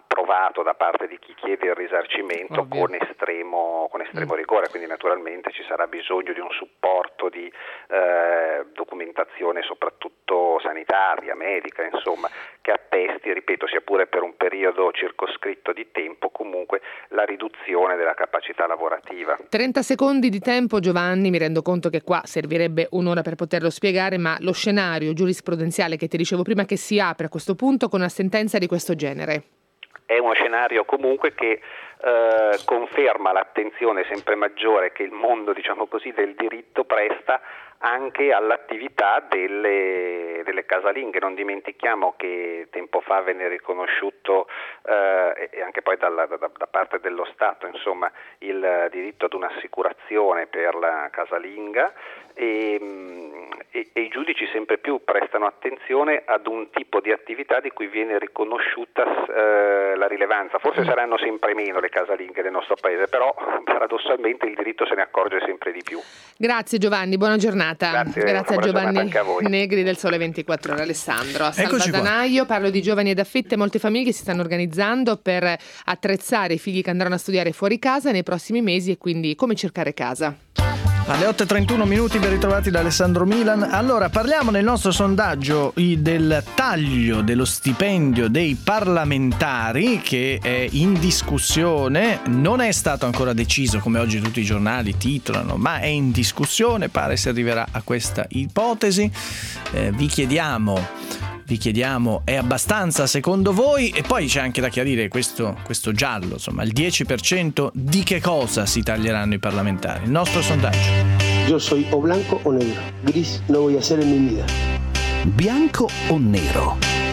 approvato da parte di chi chiede il risarcimento Ovvio. con estremo, con estremo Mm. rigore, quindi naturalmente ci sarà bisogno di un supporto di eh, documentazione soprattutto sanitaria, medica, insomma, che attesti, ripeto, sia pure per un periodo circoscritto di tempo, comunque la riduzione della capacità lavorativa. trenta secondi di tempo, Giovanni, mi rendo conto che qua servirebbe un'ora per poterlo spiegare, ma lo scenario giurisprudenziale che ti dicevo prima che si apre a questo punto con una sentenza di questo genere. È uno scenario comunque che eh, conferma l'attenzione sempre maggiore che il mondo, diciamo così, del diritto presta anche all'attività delle, delle casalinghe. Non dimentichiamo che tempo fa venne riconosciuto eh, e anche poi dalla, da, da parte dello Stato, insomma, il diritto ad un'assicurazione per la casalinga e, e, e i giudici sempre più prestano attenzione ad un tipo di attività di cui viene riconosciuta eh, la rilevanza. Forse saranno sempre meno le casalinghe del nostro paese, però paradossalmente il diritto se ne accorge sempre di più. Grazie Giovanni, buona giornata. Grazie, Grazie a buona giornata Giovanni anche a voi. Negri del Sole ventiquattro Ore. Alessandro, a Eccoci qua. Salvadanaio parlo di giovani ed affitte. Molte famiglie si stanno organizzando per attrezzare i figli che andranno a studiare fuori casa nei prossimi mesi e quindi come cercare casa. Alle otto e trentuno minuti ben ritrovati da Alessandro Milan. Allora, parliamo nel nostro sondaggio del taglio dello stipendio dei parlamentari che è in discussione. Non è stato ancora deciso, come oggi tutti i giornali titolano, ma è in discussione, pare si arriverà a questa ipotesi. Eh, vi chiediamo Vi chiediamo, è abbastanza secondo voi? E poi c'è anche da chiarire questo, questo giallo, insomma, il dieci per cento di che cosa si taglieranno i parlamentari? Il nostro sondaggio. Yo soy o blanco o negro. Gris no voy a hacer en mi vida. Bianco o nero?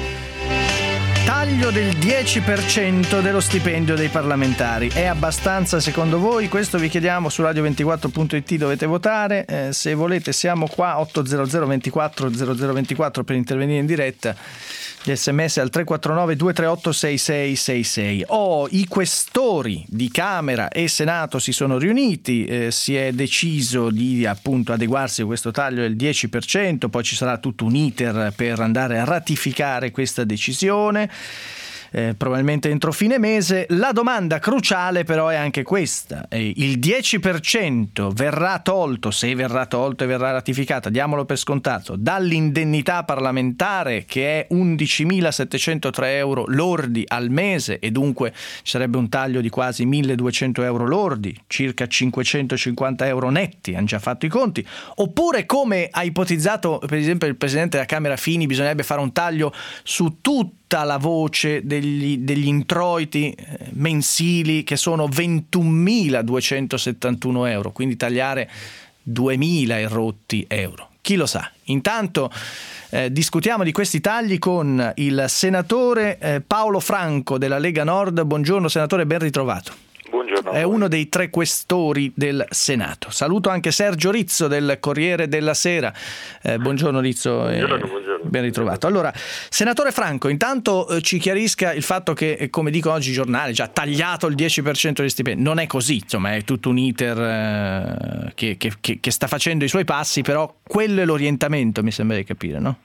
Taglio del dieci per cento dello stipendio dei parlamentari. È abbastanza secondo voi? Questo vi chiediamo su radio ventiquattro punto it, dovete votare. Eh, se volete siamo qua, otto zero zero ventiquattro zero zero ventiquattro per intervenire in diretta. Gli sms al tre quattro nove due tre otto sei sei sei sei. Oh, i questori di Camera e Senato si sono riuniti, eh, si è deciso di appunto adeguarsi a questo taglio del dieci per cento, poi ci sarà tutto un iter per andare a ratificare questa decisione. Eh, probabilmente entro fine mese. La domanda cruciale però è anche questa: eh, il dieci per cento verrà tolto, se verrà tolto e verrà ratificata, diamolo per scontato, dall'indennità parlamentare, che è undicimilasettecentotre euro lordi al mese, e dunque ci sarebbe un taglio di quasi milleduecento euro lordi, circa cinquecentocinquanta euro netti, hanno già fatto i conti. Oppure, come ha ipotizzato per esempio il presidente della Camera Fini, bisognerebbe fare un taglio su tutta la voce degli, degli introiti eh, mensili, che sono ventunomiladuecentosettantuno euro, quindi tagliare duemila e rotti euro. Chi lo sa? Intanto eh, discutiamo di questi tagli con il senatore eh, Paolo Franco della Lega Nord. Buongiorno senatore, ben ritrovato. Buongiorno. È uno dei tre questori del Senato. Saluto anche Sergio Rizzo del Corriere della Sera. Eh, buongiorno Rizzo. Eh, buongiorno, buongiorno. Ben ritrovato. Allora, senatore Franco, intanto eh, ci chiarisca il fatto che, eh, come dicono oggi i giornali, già tagliato il dieci per cento degli stipendi. Non è così, insomma, è tutto un iter eh, che, che, che, che sta facendo i suoi passi, però quello è l'orientamento, mi sembra di capire, no?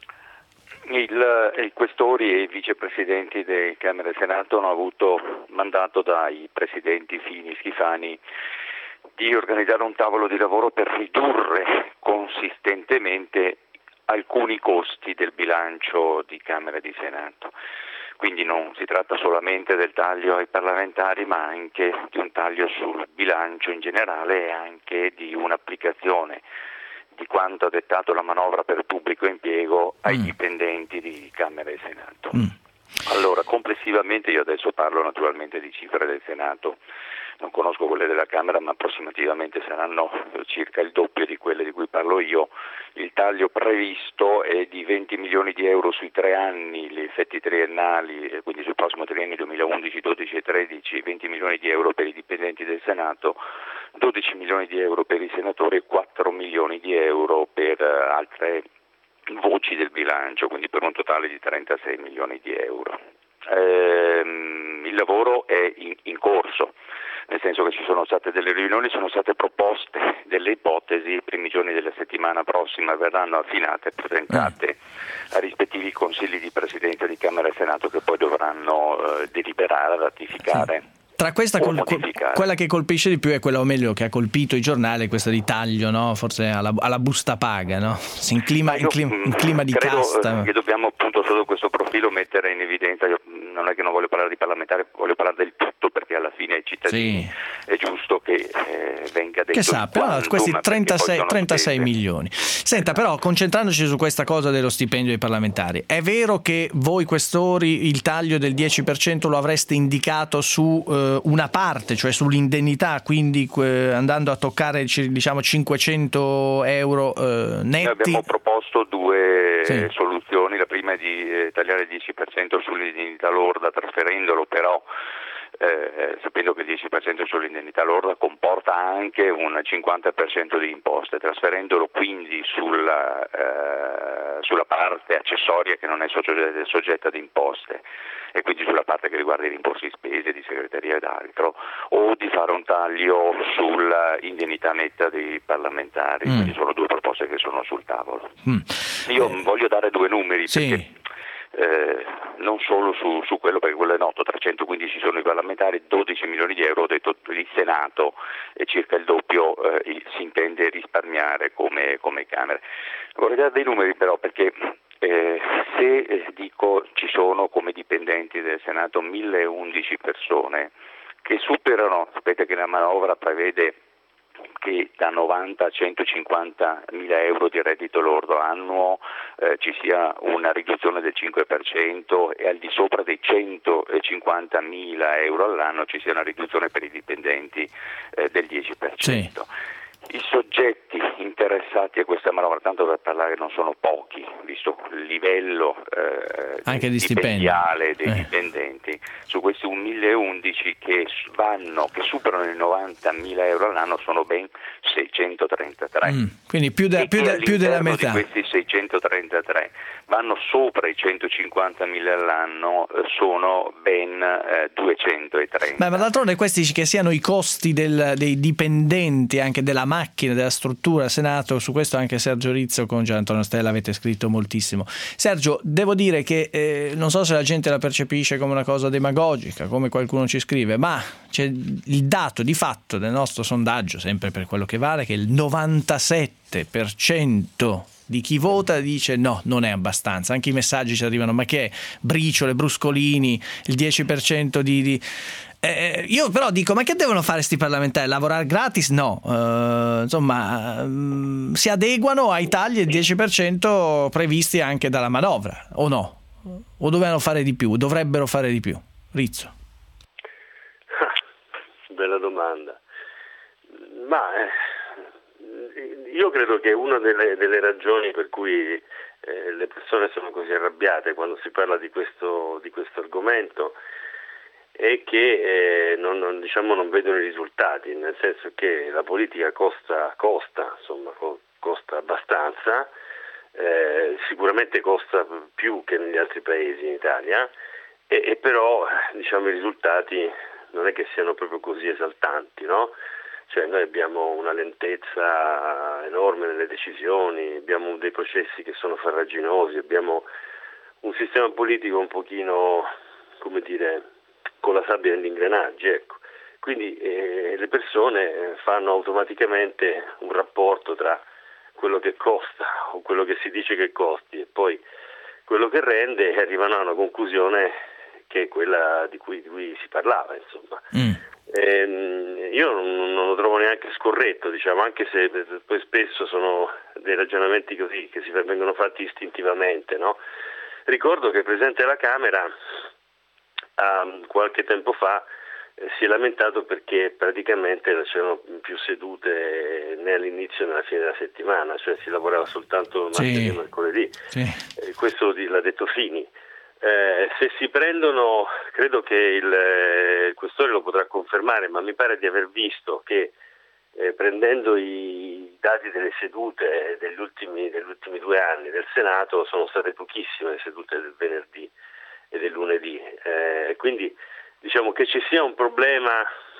Il, I questori e i vicepresidenti di Camera e Senato hanno avuto mandato dai presidenti Fini e Schifani di organizzare un tavolo di lavoro per ridurre consistentemente alcuni costi del bilancio di Camera e di Senato. Quindi non si tratta solamente del taglio ai parlamentari, ma anche di un taglio sul bilancio in generale e anche di un'applicazione di quanto ha dettato la manovra per pubblico impiego ai mm. dipendenti di Camera e Senato. Mm. Allora, complessivamente, io adesso parlo naturalmente di cifre del Senato, non conosco quelle della Camera, ma approssimativamente saranno circa il doppio di quelle di cui parlo io. Il taglio previsto è di venti milioni di euro sui tre anni, gli effetti triennali, quindi sul prossimo triennio duemilaundici, dodici e tredici, venti milioni di euro per i dipendenti del Senato, dodici milioni di euro per i senatori e quattro milioni di euro per altre voci del bilancio, quindi per un totale di trentasei milioni di euro. Ehm, il lavoro è in, in corso, nel senso senso che ci sono state delle riunioni, sono state proposte delle ipotesi, i primi giorni della settimana prossima verranno affinate e presentate a rispettivi consigli di presidenza di Camera e Senato che poi dovranno eh, deliberare, ratificare. Sì. Tra questa col, quella che colpisce di più è quella, o meglio, che ha colpito i giornali, questa di taglio, no? Forse alla, alla busta paga, no? In clima, in clima, in clima di credo casta. Che dobbiamo appunto sotto questo profilo mettere in evidenza, io non è che non voglio parlare di parlamentare, voglio parlare del tutto, perché alla fine ai cittadini sì. è giusto che eh, venga detto che sa, però quantum, questi trentasei, trentasei milioni. Senta, però concentrandoci su questa cosa dello stipendio dei parlamentari, è vero che voi questori il taglio del dieci per cento lo avreste indicato su eh, una parte, cioè sull'indennità, quindi eh, andando a toccare diciamo cinquecento euro eh, netti? Noi abbiamo proposto due sì. soluzioni, la prima è di eh, tagliare il dieci per cento sull'indennità lorda, trasferendolo però Eh, sapendo che il dieci per cento sull'indennità lorda comporta anche un cinquanta per cento di imposte, trasferendolo quindi sulla, eh, sulla parte accessoria che non è soggetta, soggetta ad imposte e quindi sulla parte che riguarda i rimborsi di spese, di segreteria ed altro, o di fare un taglio sull'indennità netta dei parlamentari. Mm. Quindi sono due proposte che sono sul tavolo. Mm. Io eh. voglio dare due numeri sì. perché Eh, non solo su, su quello, perché quello è noto, trecentoquindici sono i parlamentari, dodici milioni di euro, ho detto il Senato è circa il doppio, eh, si intende risparmiare come, come Camere. Vorrei dare dei numeri però, perché eh, se eh, dico ci sono come dipendenti del Senato mille e undici persone che superano, sapete che la manovra prevede che da novanta a centocinquanta mila euro di reddito lordo annuo eh, ci sia una riduzione del cinque per cento e al di sopra dei centocinquanta mila euro all'anno ci sia una riduzione per i dipendenti eh, del dieci per cento. Sì. I soggetti interessati a questa manovra, tanto per parlare, non sono pochi, visto il livello eh, anche di stipendiale dei eh. dipendenti. Su questi un mille e undici che vanno, che superano i novantamila euro all'anno sono ben seicentotrentatré. Mm, quindi più, da, più, da, più della metà. Di questi seicentotrentatré vanno sopra i centocinquantamila all'anno, sono ben eh, duecentotrenta. Beh, ma d'altronde questi che siano i costi del, dei dipendenti, anche della macchina, della struttura Senato, su questo anche Sergio Rizzo con Gian Antonio Stella avete scritto moltissimo. Sergio, devo dire che eh, non so se la gente la percepisce come una cosa demagogica, come qualcuno ci scrive, ma c'è il dato di fatto del nostro sondaggio, sempre per quello che vale, che il novantasette per cento di chi vota dice no, non è abbastanza. Anche i messaggi ci arrivano, ma che è? Briciole, bruscolini, il dieci per cento di... di... Eh, io però dico, ma che devono fare sti parlamentari? Lavorare gratis? No, uh, insomma um, si adeguano ai tagli del dieci per cento previsti anche dalla manovra, o no? O dovevano fare di più? Dovrebbero fare di più? Rizzo. Bella domanda. Ma eh, io credo che una delle, delle ragioni per cui eh, le persone sono così arrabbiate quando si parla di questo, di questo argomento è che eh, non, non, diciamo, non vedono i risultati, nel senso che la politica costa, costa, insomma, costa abbastanza, eh, sicuramente costa più che negli altri paesi in Italia, e, e però diciamo, i risultati non è che siano proprio così esaltanti, no? Cioè noi abbiamo una lentezza enorme nelle decisioni, abbiamo dei processi che sono farraginosi, abbiamo un sistema politico un pochino, come dire, con la sabbia negli ingranaggi, ecco. Quindi eh, le persone fanno automaticamente un rapporto tra quello che costa o quello che si dice che costi e poi quello che rende, e arrivano a una conclusione che è quella di cui, di cui si parlava, insomma. Mm. Eh, io non, non lo trovo neanche scorretto, diciamo, anche se poi spesso sono dei ragionamenti così che si vengono fatti istintivamente, no? Ricordo che il Presidente della Camera Um, qualche tempo fa eh, si è lamentato perché praticamente non c'erano più sedute né all'inizio né alla fine della settimana, cioè si lavorava soltanto martedì e sì. mercoledì. Sì. Eh, questo l'ha detto Fini. Eh, se si prendono, credo che il, eh, il questore lo potrà confermare, ma mi pare di aver visto che eh, prendendo i dati delle sedute degli ultimi, degli ultimi due anni del Senato sono state pochissime le sedute del venerdì e del lunedì, eh, quindi diciamo che ci sia un problema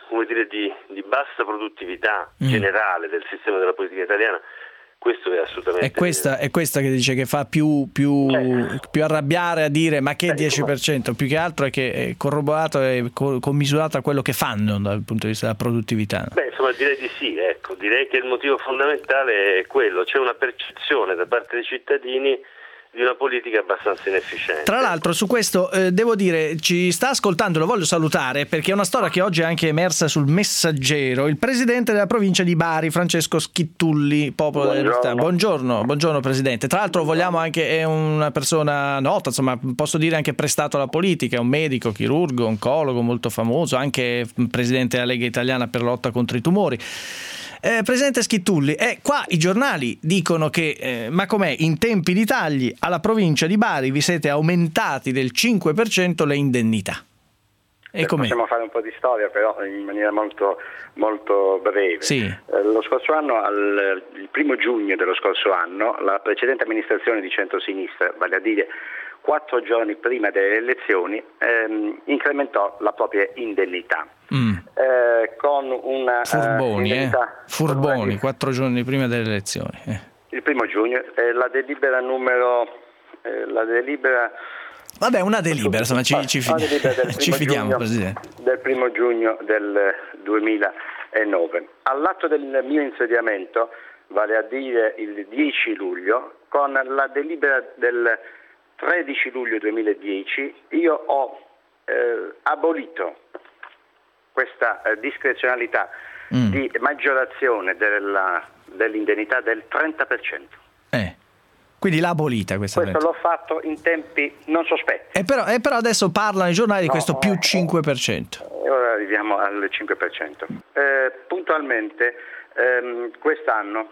come dire, di, di bassa produttività mm. generale del sistema della politica italiana. Questo è assolutamente... È questa, è questa che dice che fa più, più, eh. più arrabbiare a dire ma che Beh, dieci per cento? Più che altro è che è corroborato e commisurato a quello che fanno dal punto di vista della produttività. Beh, insomma, direi di sì, ecco. Direi che il motivo fondamentale è quello. C'è una percezione da parte dei cittadini di una politica abbastanza inefficiente. Tra l'altro su questo eh, devo dire, ci sta ascoltando, lo voglio salutare perché è una storia che oggi è anche emersa sul Messaggero, il presidente della provincia di Bari, Francesco Schittulli, popolo della libertà. Buongiorno, buongiorno presidente. Tra l'altro vogliamo anche, è una persona nota, insomma posso dire anche prestato alla politica, è un medico, chirurgo, oncologo molto famoso, anche presidente della Lega Italiana per la lotta contro i tumori. Eh, Presidente Schittulli, eh, qua i giornali dicono che, eh, ma com'è, in tempi di tagli alla provincia di Bari vi siete aumentati del cinque per cento le indennità. E com'è? Possiamo fare un po' di storia, però in maniera molto, molto breve. Sì. Eh, lo scorso anno, al, il primo giugno dello scorso anno, la precedente amministrazione di centrosinistra, vale a dire quattro giorni prima delle elezioni, ehm, incrementò la propria indennità. Mm. Eh, con una Furboni, eh, eh? Furboni, quattro giorni prima delle elezioni. Eh. Il primo giugno, eh, la delibera numero, eh, la delibera... Vabbè, una delibera, insomma, ci, ci, fidi- ci fidiamo, giugno, Presidente. Del primo giugno del duemilanove. All'atto del mio insediamento, vale a dire il dieci luglio, con la delibera del tredici luglio duemiladieci, io ho eh, abolito questa eh, discrezionalità mm. di maggiorazione della, dell'indennità del trenta per cento. Eh. Quindi l'ha abolita questa Questo l'ho fatto in tempi non sospetti. E però, e però adesso parlano i giornali di no, questo più cinque per cento. E ora arriviamo al cinque per cento. Eh, puntualmente ehm, quest'anno,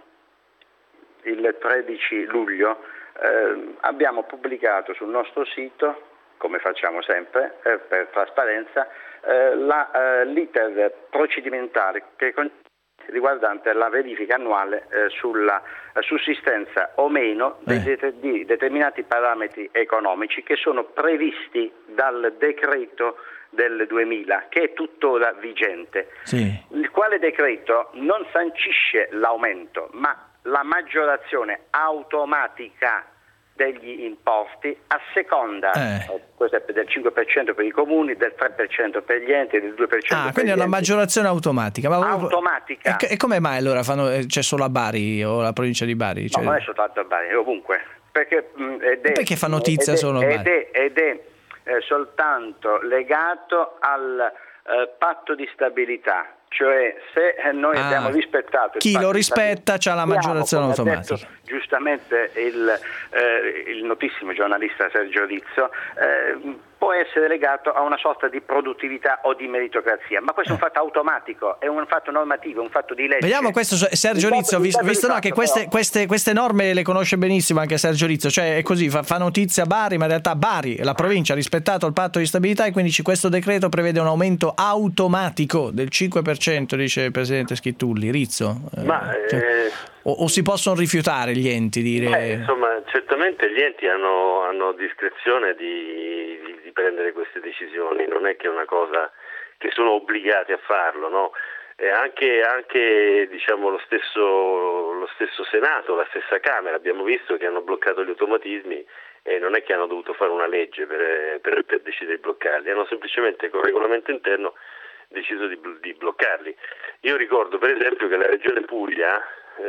il tredici luglio, eh, abbiamo pubblicato sul nostro sito, come facciamo sempre, eh, per trasparenza, eh, la, eh, l'iter procedimentale che riguardante la verifica annuale eh, sulla eh, sussistenza o meno eh. de- di determinati parametri economici che sono previsti dal decreto del duemila, che è tuttora vigente, sì. Il quale decreto non sancisce l'aumento, ma la maggiorazione automatica degli importi a seconda eh. questo è del cinque per cento per i comuni, del tre per cento per gli enti e del due per cento ah, per quindi gli è una enti. Maggiorazione automatica. Ma automatica. E, e come mai allora fanno, c'è solo a Bari o la provincia di Bari? Cioè... No, non è soltanto a Bari, è ovunque. Perché, mh, ed è, perché fa notizia ed è, solo a Bari? Ed è, ed è eh, soltanto legato al eh, patto di stabilità. Cioè se noi ah, abbiamo rispettato il chi lo rispetta c'ha la maggiorazione abbiamo, automatica. Ha detto giustamente il, eh, il notissimo giornalista Sergio Rizzo, eh, può essere legato a una sorta di produttività o di meritocrazia, ma questo eh. è un fatto automatico, è un fatto normativo, un fatto di legge. Vediamo questo, Sergio Rizzo, visto, visto no, che queste, queste, queste norme le conosce benissimo anche Sergio Rizzo, cioè è così, fa, fa notizia Bari, ma in realtà Bari, la provincia, ha rispettato il patto di stabilità e quindi questo decreto prevede un aumento automatico del cinque per cento, dice il Presidente Schittulli. Rizzo? Ma, eh, cioè, eh, o, o si possono rifiutare gli enti? Dire... Eh, insomma, certamente gli enti hanno, hanno discrezione di, di, di prendere queste decisioni, non è che è una cosa che sono obbligati a farlo, no? E anche, anche diciamo lo stesso, lo stesso Senato, la stessa Camera, abbiamo visto che hanno bloccato gli automatismi e non è che hanno dovuto fare una legge per, per, per decidere di bloccarli, hanno semplicemente con il regolamento interno deciso di, di bloccarli. Io ricordo per esempio che la Regione Puglia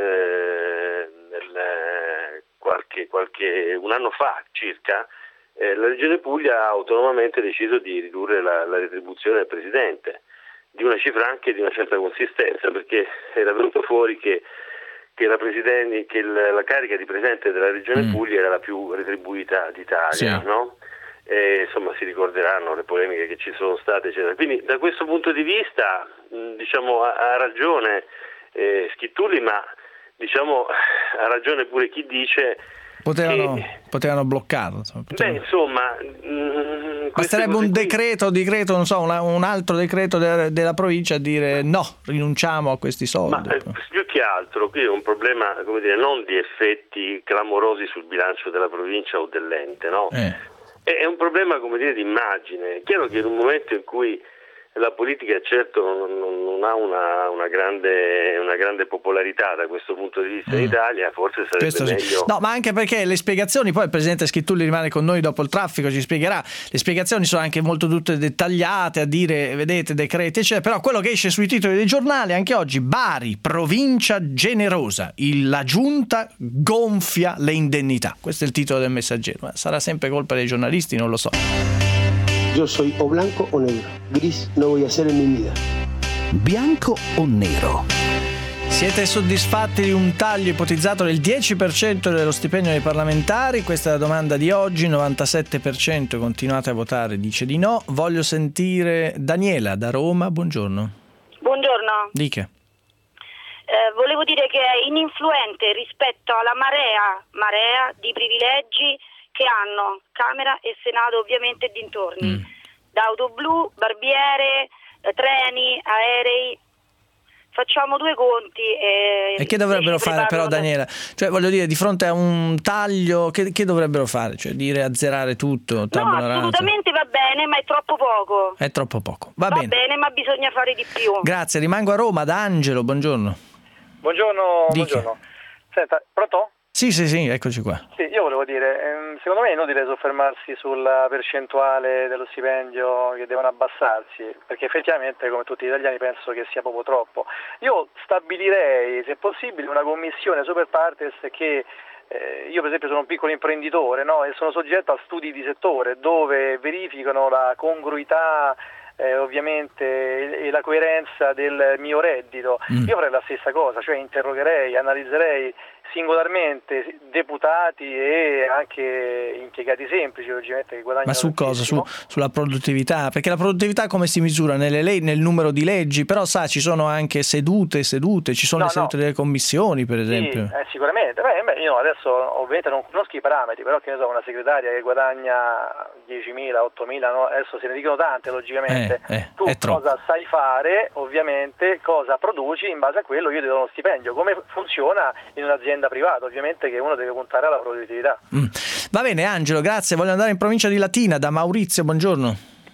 eh, nel, qualche, qualche un anno fa circa eh, la Regione Puglia ha autonomamente deciso di ridurre la, la retribuzione del Presidente di una cifra anche di una certa consistenza, perché era venuto fuori che, che, la, presidente, che il, la carica di Presidente della Regione mm. Puglia era la più retribuita d'Italia, sì. no? E, insomma, si ricorderanno le polemiche che ci sono state, eccetera. Quindi da questo punto di vista mh, diciamo ha, ha ragione eh, Schittulli, ma diciamo ha ragione pure chi dice potevano, che, potevano bloccarlo, insomma, potevano... beh insomma mh, basterebbe un decreto, qui... decreto non so una, un altro decreto de, della provincia a dire no, rinunciamo a questi soldi. Ma eh, più che altro qui è un problema, come dire, non di effetti clamorosi sul bilancio della provincia o dell'ente, no? Eh. È un problema, come dire, di immagine. È chiaro che in un momento in cui la politica certo non, non ha una, una, grande, una grande popolarità da questo punto di vista mm. in Italia, forse sarebbe Questo meglio. Sì. No, ma anche perché le spiegazioni, poi il presidente Schittulli rimane con noi dopo il traffico, ci spiegherà, le spiegazioni sono anche molto tutte dettagliate, a dire, vedete, decreti, eccetera, però quello che esce sui titoli dei giornali anche oggi: Bari, provincia generosa, il, la giunta gonfia le indennità. Questo è il titolo del Messaggero, ma sarà sempre colpa dei giornalisti, non lo so. Yo soy o blanco o negro. Gris no voy a ser en mi vida. Bianco o nero? Siete soddisfatti di un taglio ipotizzato del dieci per cento dello stipendio dei parlamentari? Questa è la domanda di oggi. novantasette per cento continuate a votare, dice di no. Voglio sentire Daniela da Roma. Buongiorno. Buongiorno. Dica. Eh, volevo dire che è ininfluente rispetto alla marea, marea di privilegi che hanno Camera e Senato ovviamente e dintorni, mm. da auto blu, barbiere, eh, treni, aerei. Facciamo due conti e, e che dovrebbero fare però, Daniela? Cioè, voglio dire, di fronte a un taglio che, che dovrebbero fare? Cioè dire azzerare tutto? No, assolutamente va bene, ma è troppo poco. È troppo poco. Va, va bene. bene, ma bisogna fare di più. Grazie, rimango a Roma, da Angelo, buongiorno. Buongiorno, buongiorno. Senta, pronto? Sì, sì, sì, eccoci qua. Sì, io volevo dire, ehm, secondo me è inutile soffermarsi sulla percentuale dello stipendio che devono abbassarsi, perché effettivamente, come tutti gli italiani, penso che sia proprio troppo. Io stabilirei, se possibile, una commissione super partes che eh, io per esempio sono un piccolo imprenditore, no? E sono soggetto a studi di settore dove verificano la congruità Eh, ovviamente e la coerenza del mio reddito. Mm. Io farei la stessa cosa, cioè interrogherei, analizzerei singolarmente deputati e anche impiegati semplici, logicamente, che guadagnano. Ma su cosa? Su, sulla produttività? Perché la produttività come si misura? Nelle leggi, nel numero di leggi, però sa, ci sono anche sedute, sedute, ci sono no, le sedute no. delle commissioni, per esempio. Sì, eh, sicuramente. Beh, beh, io adesso ovviamente non conosco i parametri, però che ne so, una segretaria che guadagna diecimila, ottomila, no? Adesso se ne dicono tante, logicamente. Eh, eh, tu cosa sai fare, ovviamente, cosa produci, in base a quello io ti do uno stipendio. Come funziona in un'azienda privata, ovviamente, che uno deve puntare alla produttività. Mm. Va bene, Angelo, grazie. Voglio andare in provincia di Latina da Maurizio, buongiorno.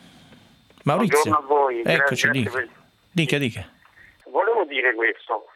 Maurizio. Buongiorno a voi. Eccoci, grazie dica. per... dica, dica. Volevo dire questo.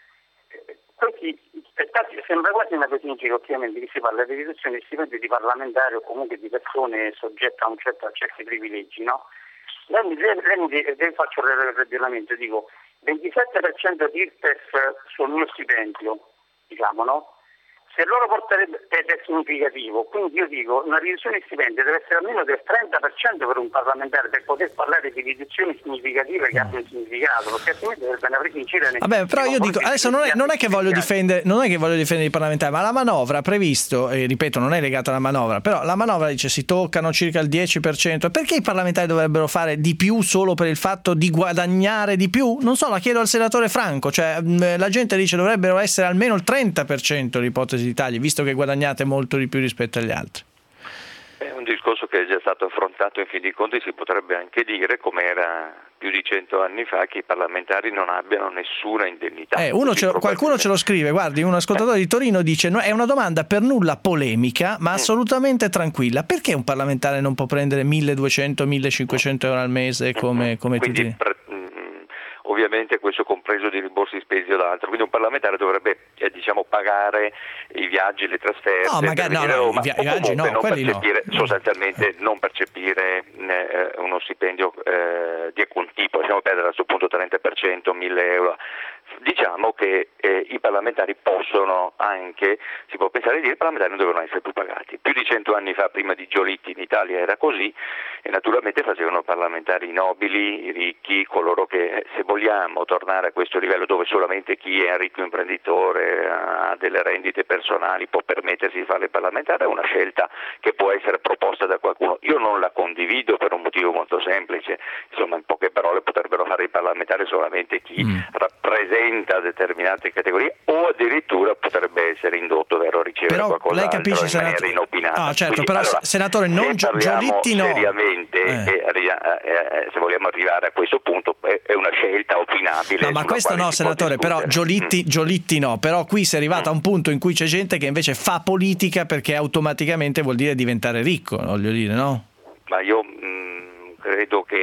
Questi, sembra quasi una petinci, ovviamente, che si parla di riduzione di stipendi di parlamentari o comunque di persone soggette a un certo a certi privilegi, no? Lei mi deve faccio il ragionamento, dico ventisette per cento di I R P E F sul mio stipendio, diciamo, no? Se loro porterebbe è significativo, quindi io dico una riduzione di stipendio deve essere almeno del trenta per cento per un parlamentare per poter parlare di riduzioni significative che abbiano significato, perché altrimenti dovrebbe aver incidere. Vabbè, però io dico adesso non è, non è che voglio difendere non è che voglio difendere i parlamentari, ma la manovra ha previsto, e ripeto non è legata alla manovra, però la manovra dice si toccano circa il dieci per cento. Perché i parlamentari dovrebbero fare di più solo per il fatto di guadagnare di più? Non so, la chiedo al senatore Franco, cioè la gente dice dovrebbero essere almeno il trenta per cento l'ipotesi di tagli, visto che guadagnate molto di più rispetto agli altri. È un discorso che è già stato affrontato, in fin dei conti si potrebbe anche dire, come era più di cento anni fa, che i parlamentari non abbiano nessuna indennità. Eh, uno ce lo, qualcuno ce lo scrive, guardi, un ascoltatore di Torino dice no, è una domanda per nulla polemica, ma assolutamente tranquilla. Perché un parlamentare non può prendere milleduecento millecinquecento euro al mese come, come Quindi, tutti? Pre- ovviamente questo compreso di rimborsi spesi o d'altro, quindi un parlamentare dovrebbe eh, diciamo pagare i viaggi, le trasferte, no, magari, no, no, ma, i viaggi no, non quelli percepire, no. sostanzialmente non percepire eh, uno stipendio eh, di alcun tipo, diciamo perdere a questo punto trenta per cento, mille euro. Diciamo che eh, i parlamentari possono anche, si può pensare di dire, i parlamentari non devono essere più pagati. Più di cento anni fa, prima di Giolitti, in Italia era così, e naturalmente facevano parlamentari nobili, ricchi, coloro che, se vogliamo tornare a questo livello dove solamente chi è ricco imprenditore, ha delle rendite personali, può permettersi di fare il parlamentare, è una scelta che può essere proposta da qualcuno. Io non la condivido per un motivo molto semplice, insomma, in poche parole potrebbero fare il parlamentare solamente chi mm. rappresenta determinate categorie, o addirittura potrebbe essere indotto verso ricevere qualcosa in maniera inopinata. Ah, certo, Quindi, però allora, senatore non Giolitti no. seriamente eh. Eh, eh, se vogliamo arrivare a questo punto è, è una scelta opinabile. No, ma questo no, senatore, però Giolitti, mm. Giolitti no, però qui si è arrivato mm. a un punto in cui c'è gente che invece fa politica perché automaticamente vuol dire diventare ricco, voglio dire, no? Ma io mh, credo che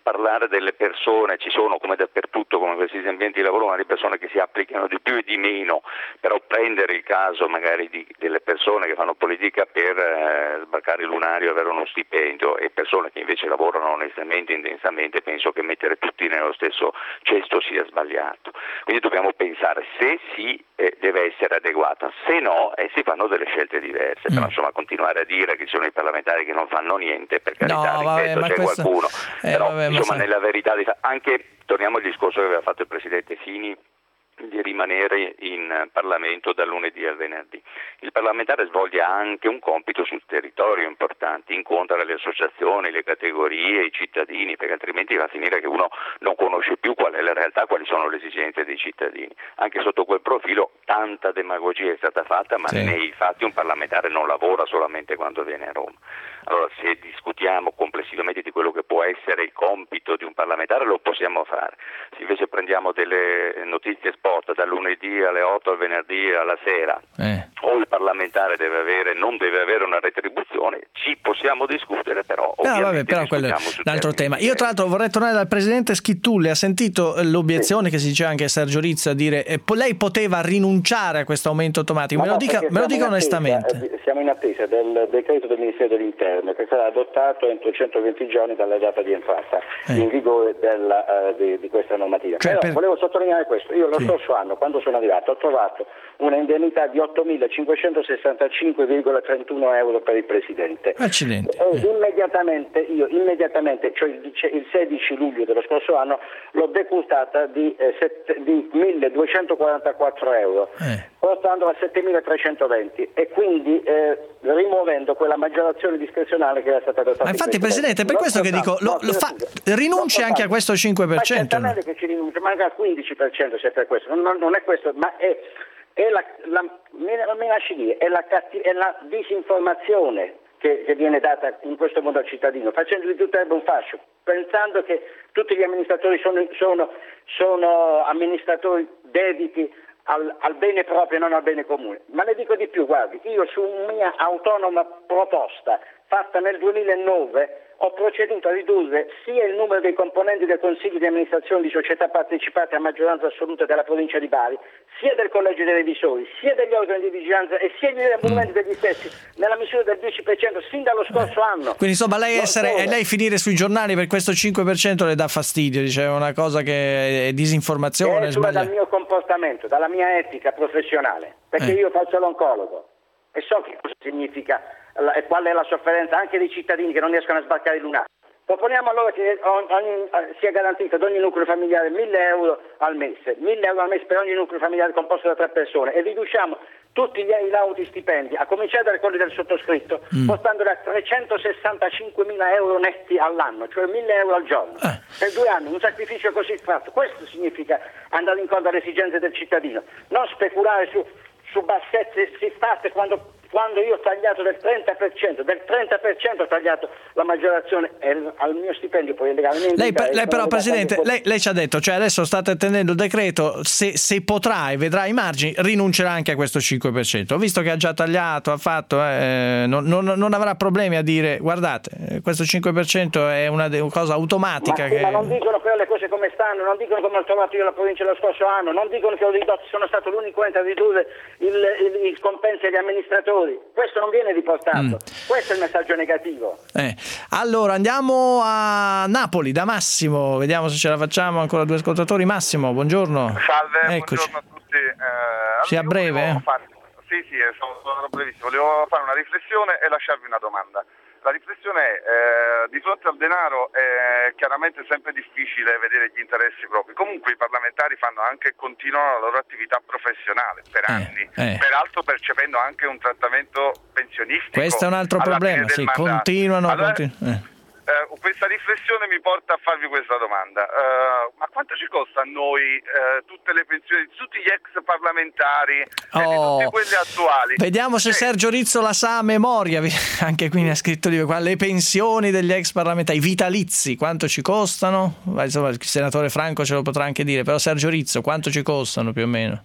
parlare delle persone, ci sono come dappertutto, come questi ambienti di lavoro, ma di persone che si applicano di più e di meno, però prendere il caso magari di, delle persone che fanno politica per eh, sbarcare il lunario e avere uno stipendio e persone che invece lavorano onestamente, intensamente, penso che mettere tutti nello stesso cesto sia sbagliato. Quindi dobbiamo pensare se sì eh, deve essere adeguata, se no eh, si fanno delle scelte diverse, mm. però insomma continuare a dire che ci sono i parlamentari che non fanno niente, per carità, no, ripeto, vabbè, c'è questo... qualcuno, eh, però vabbè, insomma sai... nella verità anche torniamo al discorso che aveva fatto il Presidente Fini di rimanere in Parlamento dal lunedì al venerdì. Il parlamentare svolge anche un compito sul territorio importante, incontra le associazioni, le categorie, i cittadini, perché altrimenti va a finire che uno non conosce più qual è la realtà, quali sono le esigenze dei cittadini. Anche sotto quel profilo tanta demagogia è stata fatta, ma sì. nei fatti un parlamentare non lavora solamente quando viene a Roma. Allora, se discutiamo complessivamente di quello che può essere il compito di un parlamentare, lo possiamo fare. Se invece prendiamo delle notizie sport dal lunedì alle otto al venerdì alla sera, eh. o il parlamentare deve avere, non deve avere una retribuzione, ci possiamo discutere, però no, ovviamente vabbè, però quello è un altro tema. Io tra l'altro vorrei tornare dal Presidente Schitulli. Ha sentito l'obiezione sì. che si diceva anche a Sergio Rizzo, a dire eh, lei poteva rinunciare a questo aumento automatico. Me lo no, dica, me lo dica onestamente. Attesa, siamo in attesa del decreto del Ministero dell'Interno che sarà adottato entro centoventi giorni dalla data di entrata eh. in vigore della, uh, di, di questa normativa. Cioè, Però per... volevo sottolineare questo. Io lo sì. scorso anno, quando sono arrivato, ho trovato una indennità di ottomilacinquecentosessantacinque virgola trentuno euro per il Presidente. Accidenti. E eh. immediatamente, io immediatamente, cioè il, il sedici luglio dello scorso anno, l'ho decurtata di, eh, set, di milleduecentoquarantaquattro euro, eh. portandola a settemilatrecentoventi e quindi eh, rimuovendo quella maggiorazione discrezionale che era stata adottata. Ma infatti, Presidente, è per questo che dico, lo, lo fa, rinunci anche a questo cinque per cento. Ma certamente no? che ci rinuncia, manca al quindici per cento se per questo, non, non è questo, ma è, è la, la mi lasci dire, è la, è la disinformazione che, che viene data in questo modo al cittadino, facendo di tutto erba un fascio, pensando che tutti gli amministratori sono, sono, sono amministratori dediti Al, al bene proprio e non al bene comune. Ma le dico di più, guardi, io su mia autonoma proposta fatta nel duemilanove ho proceduto a ridurre sia il numero dei componenti del Consiglio di amministrazione di società partecipate a maggioranza assoluta della provincia di Bari, sia del Collegio dei Revisori, sia degli organi di vigilanza e sia degli emolumenti mm. degli stessi, nella misura del dieci per cento sin dallo scorso eh. anno. Quindi insomma lei, essere, e lei finire sui giornali per questo cinque per cento le dà fastidio, dice, è una cosa che è disinformazione. È dal mio comportamento, dalla mia etica professionale, perché eh. io faccio l'oncologo e so che cosa significa e qual è la sofferenza anche dei cittadini che non riescono a sbarcare il lunario. Proponiamo allora che ogni, sia garantito ad ogni nucleo familiare mille euro al mese, mille euro al mese per ogni nucleo familiare composto da tre persone e riduciamo tutti gli, i lauti stipendi, a cominciare da quelli del sottoscritto, mm. portandoli a trecentosessantacinquemila euro netti all'anno, cioè mille euro al giorno. Eh. Per due anni, un sacrificio così fatto. Questo significa andare incontro alle esigenze del cittadino, non speculare su, su bassezze siffatte quando... Quando io ho tagliato del trenta per cento, del trenta per cento ho tagliato la maggiorazione al mio stipendio poi legalmente. Lei, lei però Presidente, lei, lei ci ha detto, cioè adesso state attendendo il decreto, se, se potrà e vedrà i margini rinuncerà anche a questo cinque per cento. Ho visto che ha già tagliato, ha fatto, eh, non, non, non avrà problemi a dire guardate, questo cinque per cento è una, una cosa automatica. Ma, che... ma non dicono però le cose come stanno, non dicono come ho trovato io la provincia lo scorso anno, non dicono che ho ridotto, sono stato l'unico ente a ridurre il, il, il compenso agli amministratori. Questo non viene riportato, mm. questo è il messaggio negativo. Eh. Allora andiamo a Napoli da Massimo, vediamo se ce la facciamo, ancora due ascoltatori. Massimo, buongiorno. Salve, Eccoci. buongiorno a tutti. Eh, sì, a breve? Eh? Fare... Sì, sì, sono, sono brevissimo. Volevo fare una riflessione e lasciarvi una domanda. La riflessione è, eh, di fronte al denaro è chiaramente sempre difficile vedere gli interessi propri. Comunque i parlamentari fanno anche continuano la loro attività professionale per anni, eh, eh. peraltro percependo anche un trattamento pensionistico. Questo è un altro problema, sì, mandato. continuano allora, a continu- eh. Eh, questa riflessione mi porta a farvi questa domanda. Uh, ma quanto ci costa a noi uh, tutte le pensioni di tutti gli ex parlamentari oh. e di tutti quelli attuali? Vediamo se sì. Sergio Rizzo la sa a memoria, anche qui ne ha scritto di le pensioni degli ex parlamentari, i vitalizi, quanto ci costano? Insomma, il senatore Franco ce lo potrà anche dire, però Sergio Rizzo, quanto ci costano più o meno?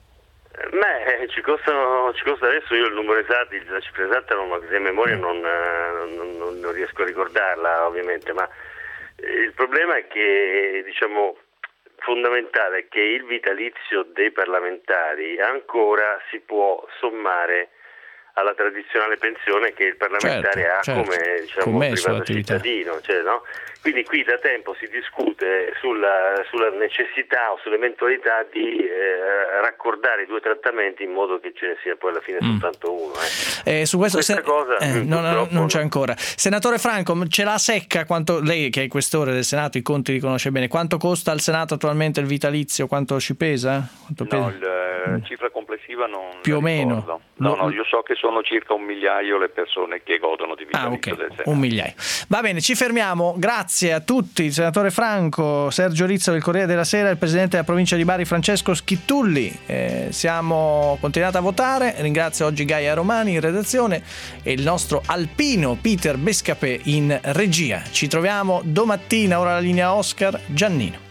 Beh, ci costano, ci costa adesso io il numero esatto, la cifra esatta non, a memoria non, non, non, non riesco a ricordarla ovviamente, ma Il problema è che, diciamo, fondamentale è che il vitalizio dei parlamentari ancora si può sommare alla tradizionale pensione che il parlamentare certo, ha certo. come, diciamo, commesso privato l'attività. cittadino, cioè, no? Quindi qui da tempo si discute sulla, sulla necessità o sull'eventualità di eh, raccordare i due trattamenti in modo che ce ne sia poi alla fine mm. soltanto uno. Eh. Eh, su questo Questa se... cosa eh, non, non, non c'è no. ancora. Senatore Franco, ce la secca quanto lei che è questore del Senato i conti li conosce bene, quanto costa al Senato attualmente il vitalizio, quanto ci pesa? Quanto no, pesa? la mm. cifra complessiva non più o meno. Ricordo. No, no, io so che sono circa un migliaio le persone che godono di vitalizio ah, okay. del Senato. Un migliaio. Va bene, ci fermiamo. Grazie a tutti. Il senatore Franco, Sergio Rizzo del Corriere della Sera, il presidente della provincia di Bari Francesco Schittulli. Eh, siamo continuati a votare. Ringrazio oggi Gaia Romani in redazione e il nostro alpino Peter Bescapè in regia. Ci troviamo domattina, ora la linea Oscar Giannino.